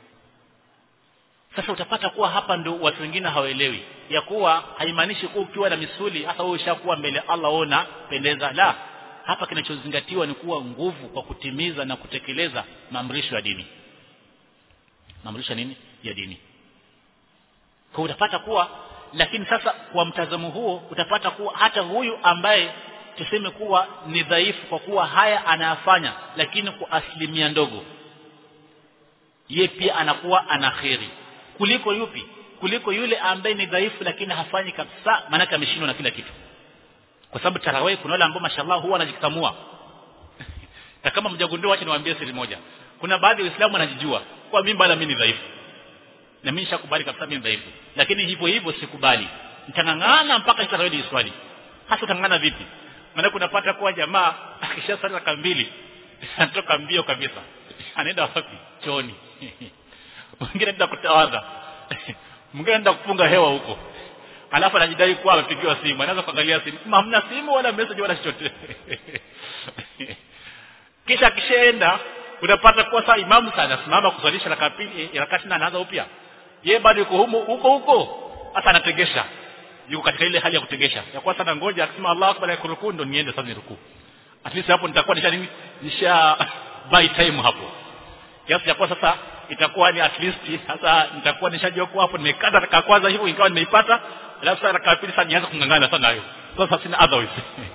[SPEAKER 1] Sasa utapata kuwa hapa ndio watu wengine hawaelewi ya kuwa haimaanishi kuwa ukiwa na misuli hata wewe ushakuwa mbele Allah ona pendeza. La, hapa kinachozingatiwa ni kuwa nguvu kwa kutimiza na kutekeleza maamrisho ya dini. Maamrisho nini? Ya dini. Kwa utapata kuwa, lakini sasa kwa mtazamo huo utapata kuwa hata huyu ambaye tuseme kuwa ni dhaifu kwa kuwa haya anayafanya lakini kwa asilimia ndogo, yeye pia anakuwa ana kheri kuliko yupi? Kuliko yule ambaye ni dhaifu lakini hafanyi kabisa, maana ameshindwa na kila kitu. Kwa sababu tarawih kuna wale ambao mashallah huwa anajikamua na kama mjagundua, acha niwaambie siri moja, kuna baadhi ya Waislamu wanajijua kwa mimi bado mimi ni dhaifu, na mimi nishakubali kabisa mimi dhaifu, lakini hivyo hivyo sikubali, nitangangana mpaka tarawih iswali. Hasa utangangana vipi? Maana kunapata kwa jamaa akishasali raka mbili anatoka mbio kabisa, anaenda wapi? Chooni mwingine anaenda kutawadha mwingine anaenda kufunga hewa huko, alafu anajidai kuwa amepigiwa simu, anaanza kuangalia simu, hamna simu wala message wala chochote kisha kishaenda unapata kwa saa imamu sana simama kuswalisha raka pili rakati na anaanza upya, yeye bado yuko huko huko huko, hata anategesha, yuko katika ile hali ya kutegesha ya kwa sana, ngoja akisema Allahu akbar yakurukuu ndo niende sasa niruku, at least hapo nitakuwa nisha nini nisha buy time hapo kiasi ya kwa sasa itakuwa ni at least sasa nitakuwa nishajua kwa hapo nimekata raka kwanza hivyo ingawa nimeipata, alafu sasa raka pili sasa nianze kungangana sana hayo. Sasa sina otherwise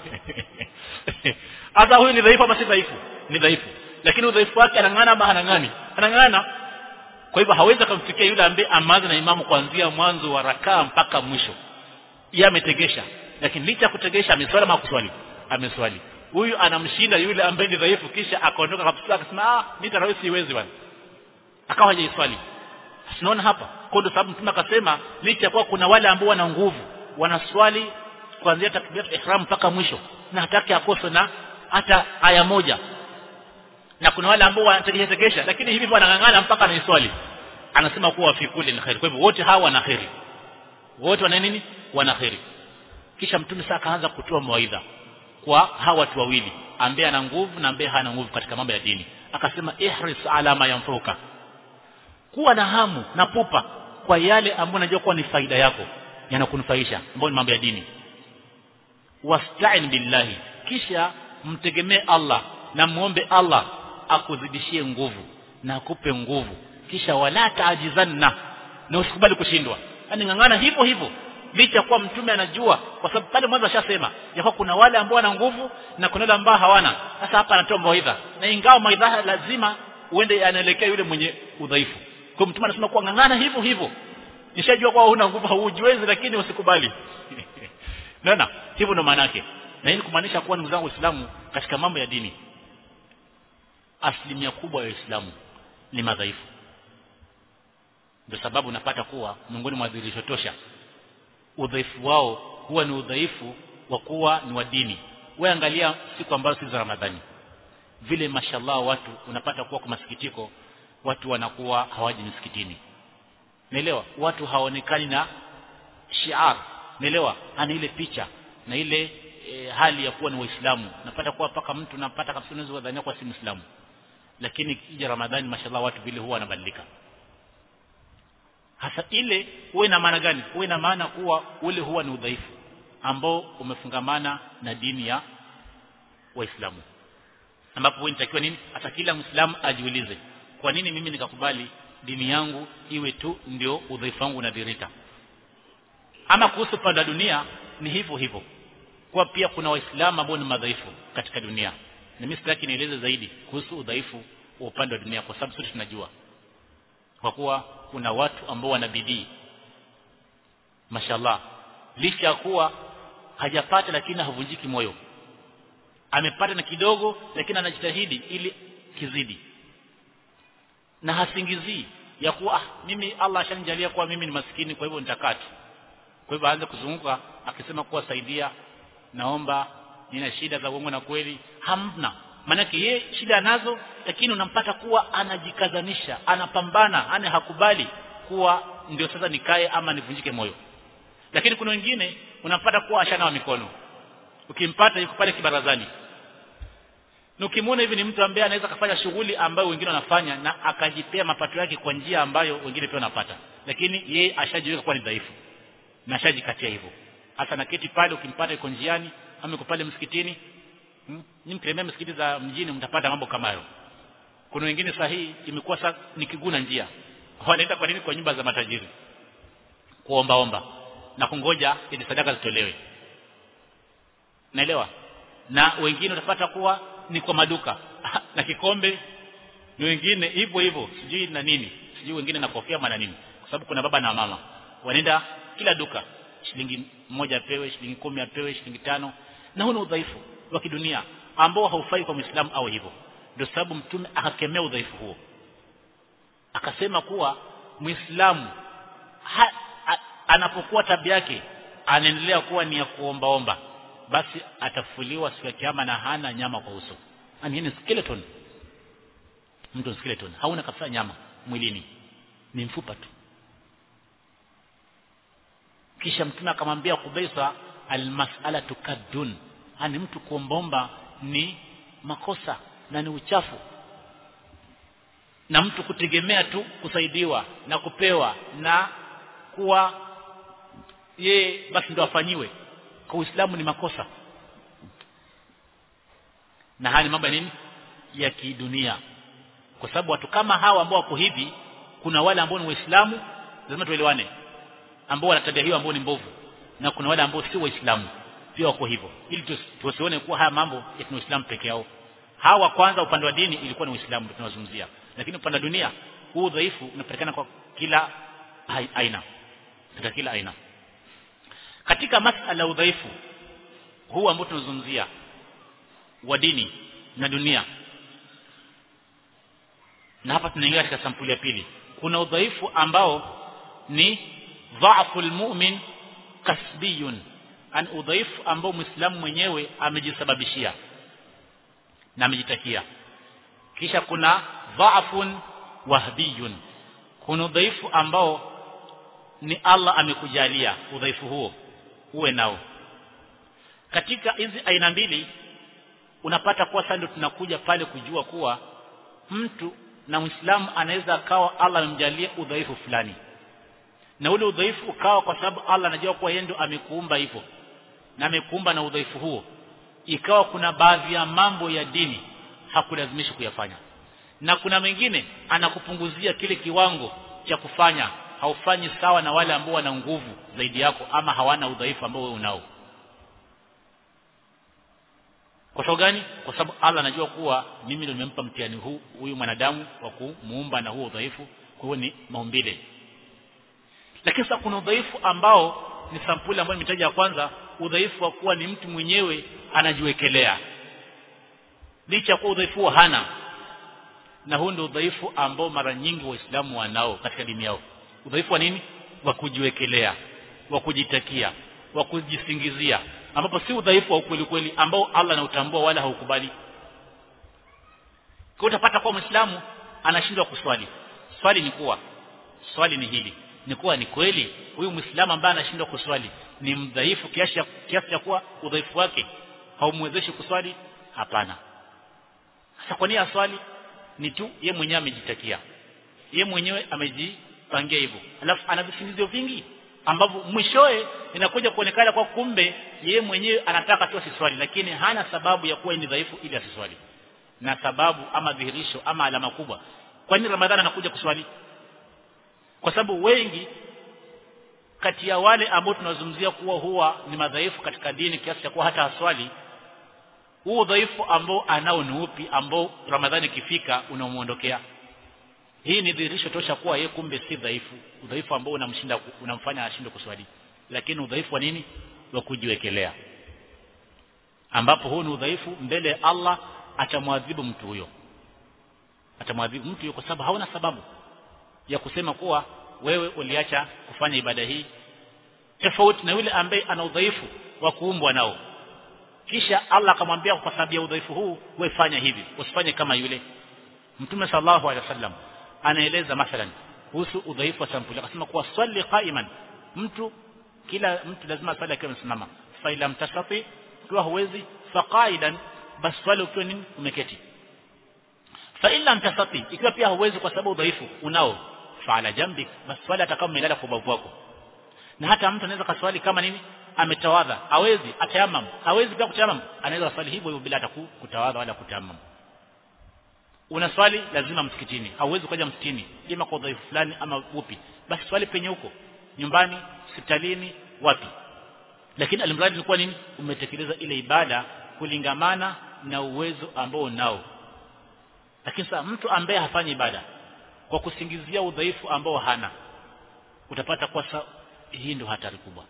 [SPEAKER 1] hata huyu ni dhaifu ama si dhaifu? Ni dhaifu, lakini udhaifu wake anang'ana ama hanang'ani? Anang'ana. Kwa hivyo hawezi kumfikia yule ambaye amaza na imamu kuanzia mwanzo wa rakaa mpaka mwisho, yeye ametegesha, lakini licha kutegesha ameswali ama kuswali, ameswali. Huyu anamshinda yule ambaye ni dhaifu, kisha akaondoka kabisa akasema ah mimi tarawih siwezi bwana, akawa hajaiswali. Tunaona hapa kwa sababu mtume akasema licha kwa kuna wale ambao wana nguvu wanaswali kuanzia takbiratul ihram mpaka mwisho na hataki akose na hata aya moja, na kuna wale ambao wanategesha lakini hivi wanangangana mpaka anaiswali, anasema kuwa fi kulli khair. Kwa hivyo wote hawa wana khairi, wote wana nini? Wana khairi. Kisha mtume sasa akaanza kutoa mawaidha kwa hawa watu wawili, ambaye ana nguvu na ambaye hana nguvu katika mambo ya dini. Akasema ihris ala ma yanfuka, kuwa na hamu na pupa kwa yale ambayo unajua kuwa ni faida yako, yanakunufaisha, ambayo ni mambo ya dini. Wasta'in billahi, kisha mtegemee Allah na muombe Allah akuzidishie nguvu na akupe nguvu, kisha wala taajizanna, na usikubali kushindwa. Yaani ngangana hivyo hivyo licha kwa mtume anajua, kwa sababu pale mwanzo ashasema ya kwa kuna wale ambao wana nguvu na kuna wale ambao hawana. Sasa hapa anatoa mawaidha, na ingawa mawaidha lazima uende anaelekea yule mwenye udhaifu. Kwa mtume anasema kwa ngangana hivyo hivyo, nishajua kwa huna nguvu haujiwezi, lakini usikubali naona hivyo ndo maana yake. Na hii kumaanisha kuwa ndugu zangu Waislamu, katika mambo ya dini asilimia kubwa ya Waislamu ni madhaifu. Ndio sababu napata kuwa miongoni mwa dhihirisho tosha udhaifu wao huwa ni udhaifu wa kuwa ni wa dini. Wewe angalia siku ambazo si za Ramadhani, vile mashallah watu unapata kuwa kwa masikitiko watu wanakuwa hawaji msikitini. Naelewa watu haonekani na shiar, naelewa ana ile picha na ile e, hali ya kuwa ni Waislamu. Napata kuwa paka mtu napata kabisa unaweza kudhania kwa si Muislamu, lakini kija Ramadhani mashallah watu vile huwa wanabadilika. Hasa ile huwa ina maana gani? Huwa ina maana kuwa ule huwa ni udhaifu ambao umefungamana na dini ya Waislamu, ambapo wewe inatakiwa nini? Hata kila Muislamu ajiulize, kwa nini mimi nikakubali dini yangu iwe tu ndio udhaifu wangu unadhirika? Ama kuhusu panda dunia ni hivyo hivyo, kwa pia kuna Waislamu ambao ni madhaifu katika dunia, na mimi sitaki nieleze zaidi kuhusu udhaifu wa upande wa dunia, kwa sababu sote tunajua kwa kuwa kuna watu ambao wana bidii mashallah, licha ya kuwa hajapata lakini havunjiki moyo, amepata na kidogo lakini anajitahidi ili kizidi, na hasingizii ya kuwa ah, mimi Allah ashanijalia kuwa mimi ni maskini kwa hivyo nitakaa tu. Kwa hivyo aanze kuzunguka akisema kuwa saidia, naomba, nina shida za uongo na kweli. Hamna, maana yeye shida anazo, lakini unampata kuwa anajikazanisha, anapambana, ana hakubali kuwa ndio sasa nikae ama nivunjike moyo. Lakini kuna wengine unapata kuwa ashana wa mikono, ukimpata yuko pale kibarazani, na ukimwona hivi ni mtu ambaye anaweza kufanya shughuli ambayo wengine wanafanya na akajipea mapato yake kwa njia ambayo wengine pia wanapata, lakini yeye ashajiweka kuwa ni dhaifu na ashajikatia hivyo. Hata na kiti pale ukimpata yuko njiani ama yuko pale msikitini, hmm? Ni mkiremea msikiti za mjini mtapata mambo kama hayo. Kuna wengine sahihi imekuwa sasa ni kiguna njia, wanaenda kwa nini kwa nyumba za matajiri kuomba omba na kungoja ili sadaka zitolewe, naelewa. Na wengine utapata kuwa ni kwa maduka na kikombe, ni wengine hivyo hivyo sijui na nini, sijui wengine na kofia maana nini, kwa sababu kuna baba na mama wanaenda kila duka shilingi moja apewe, shilingi kumi apewe, shilingi tano. Na huo udhaifu wa kidunia ambao haufai kwa Muislamu au hivyo. Ndio sababu Mtume akakemea udhaifu huo, akasema kuwa Muislamu anapokuwa tabia yake anaendelea kuwa ni ya kuombaomba, basi atafuliwa siku ya kiyama na hana nyama kwa uso. Ani ni skeleton, mtu skeleton, hauna kabisa nyama mwilini, ni mfupa tu. Kisha Mtume akamwambia Kubaisa, almas'alatu kadun, ani mtu kuombaomba ni makosa na ni uchafu, na mtu kutegemea tu kusaidiwa na kupewa na kuwa ye basi ndo afanyiwe, kwa Uislamu ni makosa. Na hali mambo nini ya kidunia, kwa sababu watu kama hawa ambao wako hivi, kuna wale ambao ni Waislamu, lazima tuelewane, ambao wana tabia hiyo ambao ni mbovu, na kuna wale ambao si Waislamu pia wako hivyo, ili tusione kuwa haya mambo ya Uislamu peke yao. Hawa kwanza upande wa dini ilikuwa ni Uislamu tunazungumzia, lakini upande wa dunia huu dhaifu unapatikana kwa kila aina, katika kila aina. Katika masala udhaifu huu ambao tunazungumzia wa dini na dunia, na hapa tunaingia katika sampuli ya pili. Kuna udhaifu ambao ni dha'ful mu'min kasbiyun, an udhaifu ambao Muislamu mwenyewe amejisababishia na amejitakia. Kisha kuna dha'fun wahbiyun, kuna udhaifu ambao ni Allah amekujalia udhaifu huo uwe nao. Katika hizi aina mbili unapata kwa sasa ndio tunakuja pale kujua kuwa mtu na Muislamu anaweza akawa Allah amemjalia udhaifu fulani, na ule udhaifu ukawa kwa sababu Allah anajua kuwa yeye ndo amekuumba hivyo na amekuumba na udhaifu huo, ikawa kuna baadhi ya mambo ya dini hakulazimishi kuyafanya, na kuna mengine anakupunguzia kile kiwango cha kufanya, haufanyi sawa na wale ambao wana nguvu zaidi yako ama hawana udhaifu ambao wewe unao. Kwa sababu gani? Kwa sababu Allah anajua kuwa mimi ndio nimempa mtihani huu huyu mwanadamu wa kumuumba na huo udhaifu, kwa hiyo ni maumbile. Lakini sasa kuna udhaifu ambao ni sampuli ambayo nimetaja ya kwanza, udhaifu wa kuwa ni mtu mwenyewe anajiwekelea licha kwa udhaifu hana, na huo ndio udhaifu ambao mara nyingi Waislamu wanao katika dini yao. Udhaifu wa nini? Wa kujiwekelea, wa kujitakia, wa kujisingizia, ambapo si udhaifu wa kweli kweli ambao Allah anautambua wala haukubali. Kwa utapata kwa Muislamu anashindwa kuswali. Swali ni kuwa swali ni hili, ni kuwa ni kweli huyu Muislamu ambaye anashindwa kuswali ni mdhaifu kiasi kiasi cha kuwa udhaifu wake haumwezeshi kuswali? Hapana. Sasa kwa nini aswali? Ni tu yeye mwenyewe amejitakia, yeye mwenyewe ameji usipangie hivyo. Alafu ana visingizio vingi ambavyo mwishoe inakuja kuonekana kwa kumbe yeye mwenyewe anataka tu asiswali, lakini hana sababu ya kuwa ni dhaifu ili asiswali. Na sababu ama dhihirisho ama alama kubwa, kwa nini Ramadhani anakuja kuswali? Kwa sababu wengi kati ya wale ambao tunazungumzia kuwa huwa ni madhaifu katika dini kiasi cha kuwa hata haswali, huo dhaifu ambao anao ni upi ambao Ramadhani ikifika unamuondokea? Hii ni dhihirisho tosha kuwa yeye kumbe si dhaifu, udhaifu ambao unamshinda, unamfanya ashinde kuswali, lakini udhaifu wa nini? Wa kujiwekelea, ambapo huu ni udhaifu mbele ya Allah atamwadhibu mtu huyo. Atamwadhibu mtu huyo kwa sababu hauna sababu ya kusema kuwa wewe uliacha kufanya ibada hii, tofauti na yule ambaye ana udhaifu wa kuumbwa nao, kisha Allah akamwambia kwa sababu ya udhaifu huu wewe fanya hivi, usifanye kama yule. Mtume sallallahu alaihi wasallam anaeleza mathalan kuhusu udhaifu wa sampuli, akasema kuwa swali qaiman, mtu kila mtu lazima swali akiwa amesimama, fa ilam tasati, kwa huwezi fa qaidan, bas swali ukiwa nini umeketi. Fa ilam tasati, ikiwa pia huwezi kwa sababu udhaifu unao, fa ala jambik, bas swali atakao umelala kwa bavu wako. Na hata mtu anaweza kaswali kama nini ametawadha, hawezi atayamam, hawezi pia kutayamam, anaweza swali hivyo hivyo bila ataku kutawadha wala kutayamam. Unaswali lazima msikitini, hauwezi kuja msikitini ima kwa udhaifu fulani ama upi, basi swali penye huko nyumbani, hospitalini, wapi, lakini alimradi ilikuwa nini umetekeleza ile ibada kulingamana na uwezo ambao unao. Lakini sasa mtu ambaye hafanyi ibada kwa kusingizia udhaifu ambao hana, utapata kwa sa hii ndio hatari kubwa.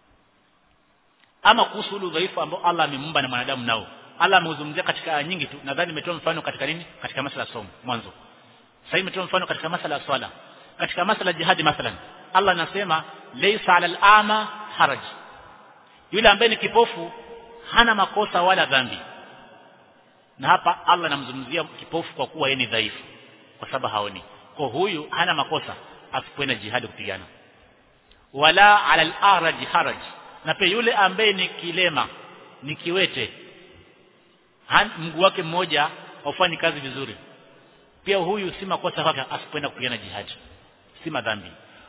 [SPEAKER 1] Ama kuhusu udhaifu ambao Allah amemumba na mwanadamu nao, Allah ameuzungumzia katika aya nyingi tu. Nadhani nimetoa mfano katika nini, katika masala ya somo mwanzo. Sasa nimetoa mfano katika masala ya swala, katika masala ya jihad mathalan. Allah anasema laysa 'alal a'ma haraj, yule ambaye ni kipofu hana makosa wala dhambi. Na hapa Allah anamzungumzia kipofu kwa kuwa yeye ni dhaifu, kwa sababu haoni, kwa huyu hana makosa asipoenda jihad kupigana. Wala 'alal a'raj haraj, na pia yule ambaye ni kilema, ni kiwete, mguu wake mmoja haufanyi kazi vizuri, pia huyu si makosa kwake asipoenda kupigana jihad, si madhambi.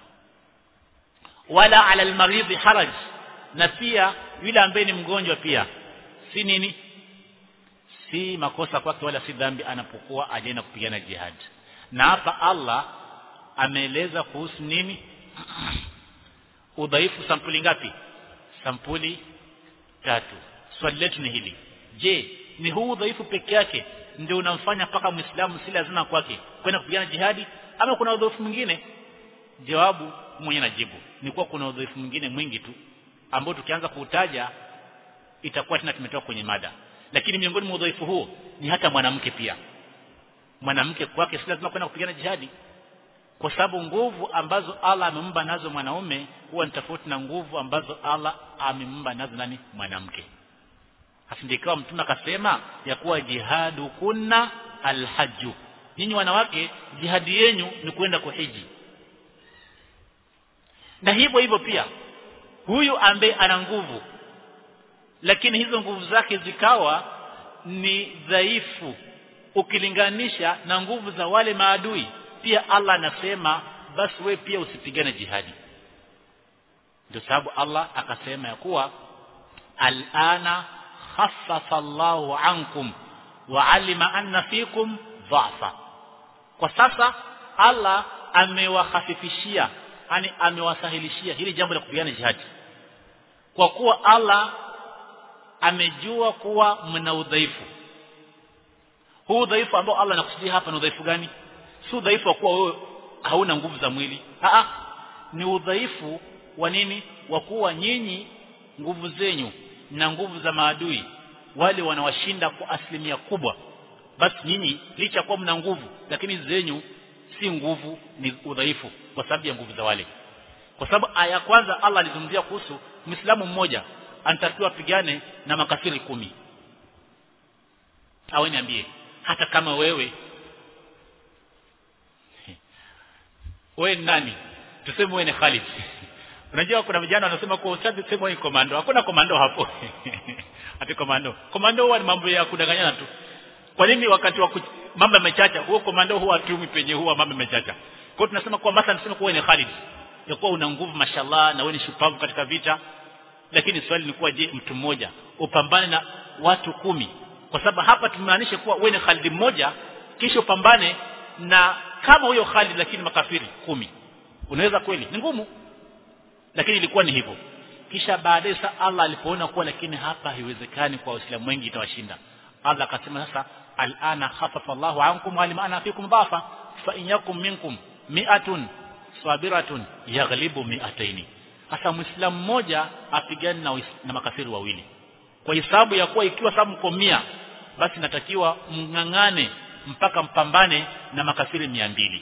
[SPEAKER 1] Wala 'ala al-maridhi haraj, na pia yule ambaye ni mgonjwa pia si nini, si makosa kwake wala si dhambi anapokuwa ajaenda kupigana jihad. Na hapa Allah ameeleza kuhusu nini udhaifu sampuli ngapi? Sampuli tatu. Swali letu ni hili: je, ni huu udhaifu peke yake ndio unamfanya paka Muislamu si lazima kwake kwenda kupigana jihadi, ama kuna udhaifu mwingine? Jawabu mwenye najibu ni kuwa kuna udhaifu mwingine mwingi tu ambao tukianza kuutaja itakuwa tena tumetoka kwenye mada. Lakini miongoni mwa udhaifu huo ni hata mwanamke pia. Mwanamke kwake si lazima kwenda kupigana jihadi, kwa sababu nguvu ambazo Allah amemumba nazo mwanaume huwa ni tofauti na nguvu ambazo Allah amemumba nazo nani, mwanamke. Asindikawa Mtume akasema ya kuwa jihadu kunna alhajju, nyinyi wanawake jihadi yenu ni kwenda kuhiji. Na hivyo hivyo pia huyu ambaye ana nguvu lakini hizo nguvu zake zikawa ni dhaifu ukilinganisha na nguvu za wale maadui, pia Allah anasema basi wewe pia usipigane jihadi. Ndio sababu Allah akasema ya kuwa al-ana khaffafa Allahu ankum wa alima anna fikum dha'fa, kwa sasa Allah amewakhafifishia, yani amewasahilishia hili jambo la kupigana jihadi, kwa kuwa Allah amejua kuwa mna udhaifu. Huu udhaifu ambao Allah anakusudia hapa ni udhaifu gani? Si udhaifu wa kuwa wewe hauna nguvu za mwili, a a ni udhaifu wa nini? Wa kuwa nyinyi nguvu zenyu na nguvu za maadui wale wanawashinda kwa asilimia kubwa. Basi nyinyi licha kwa mna nguvu, lakini zenyu si nguvu, ni udhaifu kwa sababu ya nguvu za wale. Kwa sababu aya kwanza Allah alizungumzia kuhusu Muislamu mmoja anatakiwa pigane na makafiri kumi. Au niambie, hata kama wewe wewe nani, tuseme wewe ni Khalid. Unajua kuna vijana wanasema kwa ustadi tuseme wewe ni komando. Hakuna komando hapo. Ati komando. Komando huwa ni mambo ya kudanganyana tu. Kwa nini wakati wa mambo yamechacha huo komando huwa atumi penye huwa mambo yamechacha? Kwa tunasema kwa mathalan tunasema kwa ni Khalid ya kuwa una nguvu mashallah na wewe ni shupavu katika vita, lakini swali ni kuwa je, mtu mmoja upambane na watu kumi? Kwa sababu hapa tumaanisha kuwa wewe ni Khalid mmoja kisha upambane na kama huyo Khalid lakini makafiri kumi. Unaweza kweli? Ni ngumu. Lakini ilikuwa ni hivyo. Kisha baadaye sasa Allah alipoona kuwa lakini hapa haiwezekani kwa Waislamu wengi itawashinda, Allah akasema sasa al'ana khaffafa Allahu ankum wa alima ana fikum dhafa fa in yakum minkum mi'atun sabiratun yaghlibu mi'ataini. Hasa Muislamu mmoja apigane na, na makafiri wawili. Kwa hisabu ya kuwa ikiwa sababu mko mia basi natakiwa mngangane mpaka mpambane na makafiri mia mbili.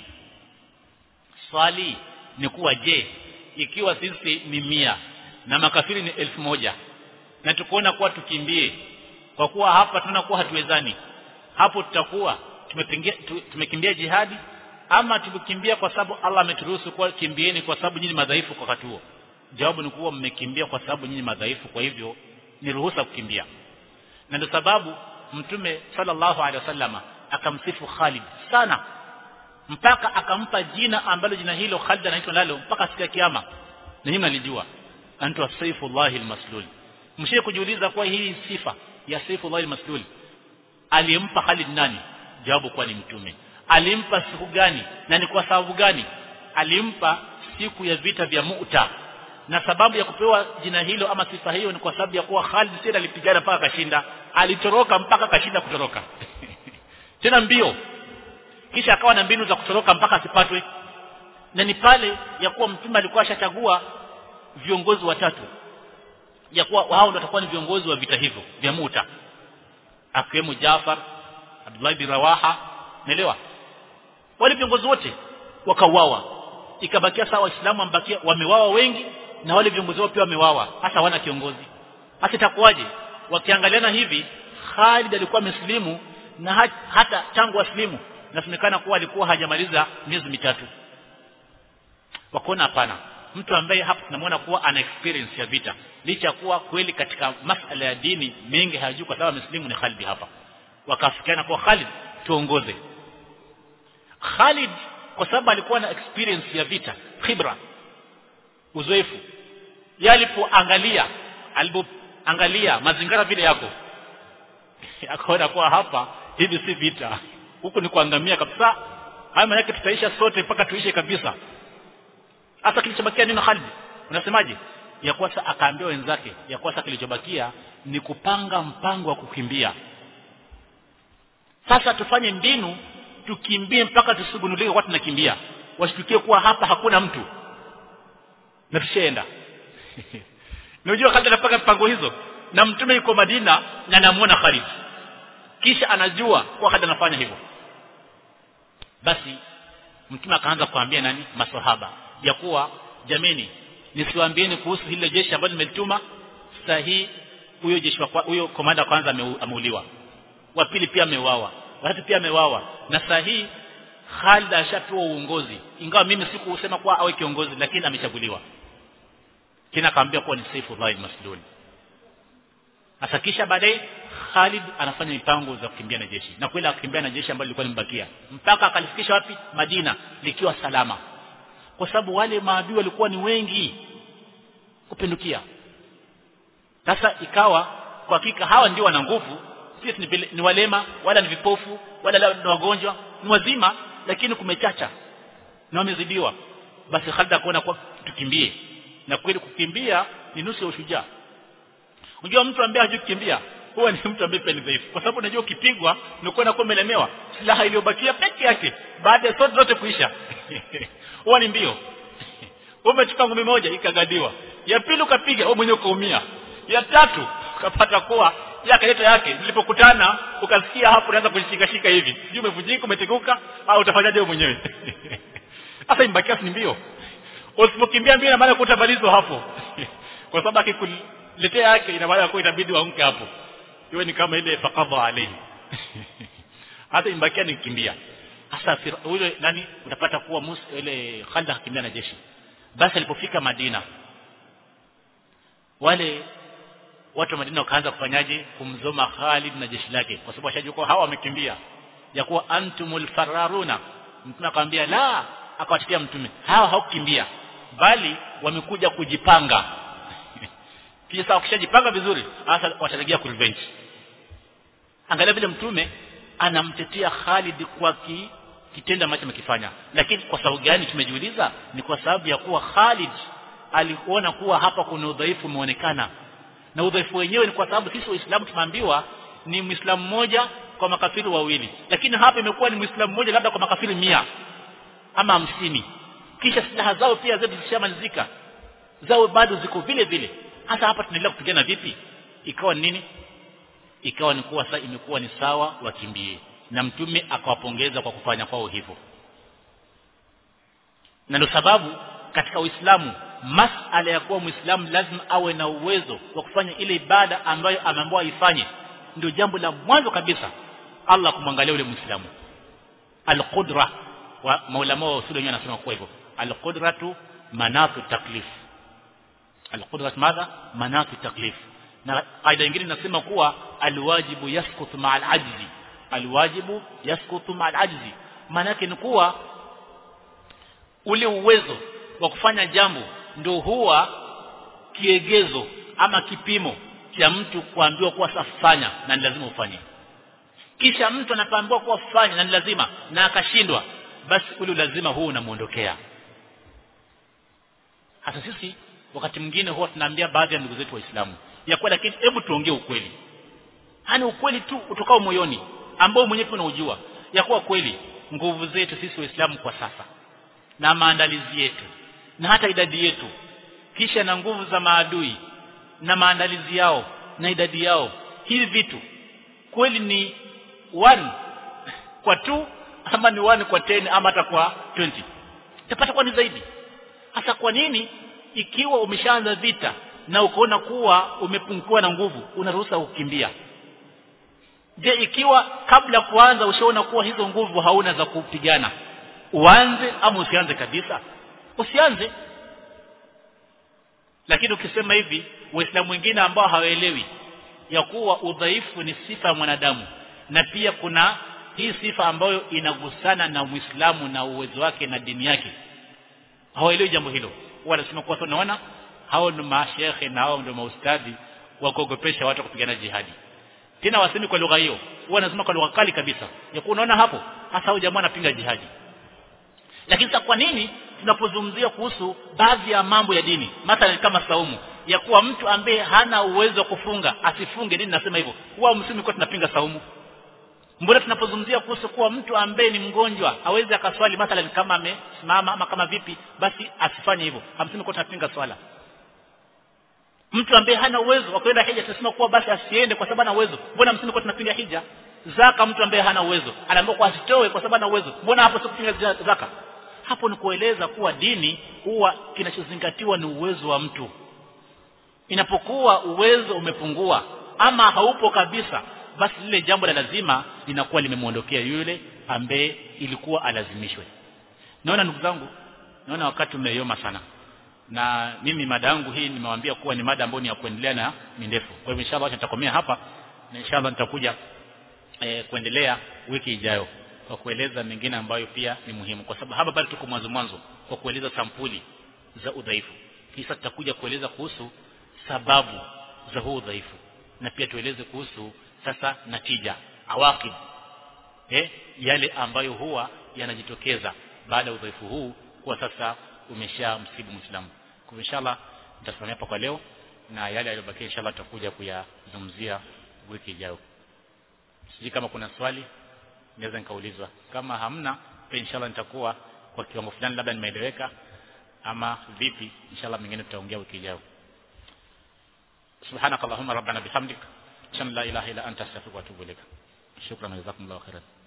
[SPEAKER 1] Swali ni kuwa je, ikiwa sisi ni mia na makafiri ni elfu moja na tukoona kuwa tukimbie, kwa kuwa hapa tunakuwa hatuwezani, hapo tutakuwa tumekimbia tumekimbia jihadi ama tumekimbia kwa sababu Allah ameturuhusu kwa kimbieni kwa sababu nyinyi madhaifu kwa wakati huo? Jawabu ni kuwa mmekimbia kwa sababu nyinyi madhaifu, kwa hivyo ni ruhusa kukimbia. Na ndio sababu Mtume sallallahu alaihi wasallama akamsifu Khalid sana mpaka akampa jina ambalo jina hilo Khalid anaitwa nalo mpaka siku ya kiyama. Na nyinyi mnalijua anaitwa Sayfullahi al-Maslul. Mshie kujiuliza kwa hii sifa ya Sayfullahi al-Maslul alimpa Khalid nani? Jawabu kwa ni Mtume. Alimpa siku gani na ni kwa sababu gani? Alimpa siku ya vita vya Mu'ta. Na sababu ya kupewa jina hilo ama sifa hiyo ni kwa sababu ya kuwa Khalid si alipigana mpaka kashinda, alitoroka mpaka kashinda kutoroka tena mbio, kisha akawa na mbinu za kutoroka mpaka asipatwe. Na ni pale ya kuwa Mtume alikuwa ashachagua viongozi watatu ya kuwa wao ndio watakuwa ni viongozi wa vita hivyo vya Mu'ta, akiwemo Jaafar, Abdullah bin Rawaha, naelewa wale viongozi wote wakauawa. Ikabakia sawa Waislamu ambakia wamewawa wengi na wale viongozi wao pia wamewawa, hata wana kiongozi. Hata itakuwaje wakiangaliana hivi? Khalid alikuwa Muslimu na hata tangu aslimu nasemekana kuwa alikuwa hajamaliza miezi mitatu. Wakaona hapana, mtu ambaye hapa tunamuona kuwa ana experience ya vita, licha kuwa kweli katika masuala ya dini mengi hajui kwa sababu Muslimu ni Khalid hapa. Wakafikiana kwa Khalid tuongoze. Khalid kwa sababu alikuwa na experience ya vita, khibra, uzoefu, yalipoangalia alipoangalia mazingira vile yako akaona kwa hapa hivi si vita, huku ni kuangamia kabisa. Haya maana yake tutaisha sote mpaka tuishe kabisa. Hata kilichobakia nini Khalid? Unasemaje? Ya kwa sasa akaambia wenzake ya kwa sasa kilichobakia ni kupanga mpango wa kukimbia. Sasa tufanye mbinu tukimbie mpaka tusigunulike kwa tunakimbia, washtukie kuwa hapa hakuna mtu na tushaenda. Unajua Khalid anapanga mpango hizo na Mtume yuko Madina na anamuona Khalid, kisha anajua kwa Khalid anafanya hivyo. Basi Mtume akaanza kuambia nani? Maswahaba ya kuwa jameni, nisiwaambieni kuhusu hilo jeshi ambalo nimelituma sahihi. Huyo jeshi wa huyo komanda kwanza ameuliwa, wa pili pia ameuawa, watatu pia ameuawa, na sahihi Khalid ashatoa uongozi, ingawa mimi sikusema kwa awe kiongozi, lakini amechaguliwa. Kina kaambia kuwa ni Sayfullahi al-Maslul. Sasa kisha baadaye Khalid anafanya mipango za kukimbia na jeshi, na kweli akimbia na jeshi ambalo lilikuwa limebakia mpaka akalifikisha wapi? Madina likiwa salama, kwa sababu wale maadui walikuwa ni wengi kupindukia. Sasa ikawa kwa hakika hawa ndio wana nguvu, sisi ni, ni walema wala ni vipofu wala ni wagonjwa, ni wazima lakini kumechacha na wamezidiwa. Basi Khalid akaona kwa tukimbie, na kweli kukimbia ni nusu ya ushujaa. Unajua mtu ambaye hajui kukimbia huwa ni mtu ambaye ni dhaifu, kwa sababu unajua ukipigwa unakuwa unakuwa umelemewa, silaha iliyobakia peke yake baada ya sote zote kuisha huwa ni mbio. Umechukua ngumi moja ikagadiwa, ya pili ukapiga wewe mwenyewe ukaumia, ya tatu ukapata kuwa yake leto yake nilipokutana ukasikia hapo unaanza kushika shika hivi, sijui umevunjika umeteguka au utafanyaje wewe mwenyewe? Sasa imbakia ni mbio. Usipokimbia mbio na maana kutabalizwa hapo kwa sababu akikuletea yake ina maana kwa itabidi waamke hapo, iwe ni kama ile faqadha alayhi hata imbakia ni kukimbia. Hasa yule nani utapata kuwa Musa ile Khalid akimbia na jeshi. Basi alipofika Madina, wale watu wa Madina wakaanza kufanyaje? Kumzoma Khalid na jeshi lake, kwa sababu ashajua hawa wamekimbia, ya kuwa antumul fararuna. Mtume akamwambia la, akawatetea mtume. Hao hawakukimbia bali wamekuja kujipanga. Kisha wakishajipanga vizuri hasa watarejea ku revenge. Angalia vile mtume anamtetea Khalid kwa ki, kitendo ambacho amekifanya. Lakini kwa sababu gani tumejiuliza? Ni kwa sababu ya kuwa Khalid aliona kuwa hapa kuna udhaifu umeonekana. Na udhaifu wenyewe ni kwa sababu sisi Waislamu tumeambiwa ni Muislamu mmoja kwa makafiri wawili. Lakini hapa imekuwa ni Muislamu mmoja labda kwa makafiri mia ama hamsini. Kisha silaha zao pia zetu zishamalizika. Zao bado ziko vile vile. Hasa hapa tunaendelea kupigana vipi? Ikawa nini? Ikawa ni kuwa sasa imekuwa ni sawa wakimbie. Na mtume akawapongeza kwa kufanya kwao hivyo. Na ndio sababu katika Uislamu masala ya kuwa Muislamu lazima awe na uwezo wa kufanya ile ibada ambayo ameambiwa ifanye. Ndio jambo la mwanzo kabisa Allah kumwangalia yule Muislamu. Al-qudra wa maulama wa usuli wenyewe anasema kwa hivyo. Al-qudratu manatu taklif. Al-qudratu madha? Manatu taklif. Na kaida nyingine inasema kuwa alwajibu yasqutu ma'al ajzi. Alwajibu yasqutu ma'al ajzi. Maana yake ni kuwa ule uwezo wa kufanya jambo ndio huwa kiegezo ama kipimo cha mtu kuambiwa kuwa safanya na ni lazima ufanye. Kisha mtu anapoambiwa kuwa fanya na ni lazima na akashindwa, basi ule lazima huu unamuondokea. Hata sisi wakati mwingine huwa tunaambia baadhi ya ndugu zetu Waislamu ya kwa, lakini hebu tuongee ukweli. Hani ukweli tu utokao moyoni ambao mwenyewe unaujua ya kuwa kweli nguvu zetu sisi Waislamu kwa sasa na maandalizi yetu na hata idadi yetu kisha na nguvu za maadui na maandalizi yao na idadi yao, hivi vitu kweli ni one kwa two ama ni one kwa ten ama hata kwa twenty? Utapata kwa ni zaidi. Hasa kwa nini ikiwa umeshaanza vita na ukaona kuwa umepungua na nguvu unaruhusa kukimbia? Je, ikiwa kabla kuanza ushaona kuwa hizo nguvu hauna za kupigana, uanze ama usianze kabisa? Usianze. Lakini ukisema hivi, Waislamu wengine ambao hawaelewi ya kuwa udhaifu ni sifa ya mwanadamu na pia kuna hii sifa ambayo inagusana na Muislamu na uwezo wake na dini yake, hawaelewi jambo hilo. Wanasema kwa sababu unaona hao ndio mashehe na hao ndio maustadhi wa kuogopesha watu kupigana jihadi. Tena wasemi kwa lugha hiyo, wanasema kwa lugha kali kabisa. Ya kuwa unaona hapo hasa huyo jamaa anapinga jihadi. Lakini sasa kwa nini tunapozungumzia kuhusu baadhi ya mambo ya dini, mathalan kama saumu, ya kuwa mtu ambaye hana uwezo wa kufunga asifunge, dini nasema hivyo, huwa msimi kwa tunapinga saumu? Mbona tunapozungumzia kuhusu kuwa mtu ambaye ni mgonjwa hawezi akaswali mathalan kama amesimama ama kama vipi, basi asifanye hivyo, hamsini kwa tunapinga swala? Mtu ambaye hana uwezo wa kwenda hija tunasema kuwa basi asiende kwa sababu hana uwezo, mbona hamsini kwa tunapinga hija? Zaka, mtu ambaye hana uwezo anaambiwa kwa asitoe kwa sababu hana uwezo, mbona hapo sio kupinga zaka? Hapo ni kueleza kuwa dini huwa kinachozingatiwa ni uwezo wa mtu. Inapokuwa uwezo umepungua ama haupo kabisa, basi lile jambo la lazima linakuwa limemuondokea yule ambaye ilikuwa alazimishwe. Naona ndugu zangu, naona wakati umeyoma sana. Na mimi mada yangu hii nimewaambia kuwa ni mada ambayo ni ya kuendelea na ni ndefu. Kwa hivyo inshallah nitakomea hapa na inshallah nitakuja e, kuendelea wiki ijayo kwa kueleza mengine ambayo pia ni muhimu, kwa sababu hapa bado tuko mwanzo mwanzo kwa kueleza sampuli za udhaifu. Kisha tutakuja kueleza kuhusu sababu za huu udhaifu na pia tueleze kuhusu sasa natija, awaqib, eh yale ambayo huwa yanajitokeza baada ya udhaifu huu kwa sasa umesha msibu Muislamu. Kwa inshallah nitasimamia hapa kwa leo na yale yaliyobaki inshallah tutakuja kuyazungumzia wiki ijayo. Sisi kama kuna swali naweza nikaulizwa, kama hamna pia inshallah nitakuwa kwa kiwango fulani labda nimeeleweka ama vipi, inshallah mengine tutaongea wiki ijayo. Subhanakallahumma rabbana bihamdik, shan la ilaha illa anta astaghfiruka wa atubu ilaik. Shukran, jazakumullahu khairan.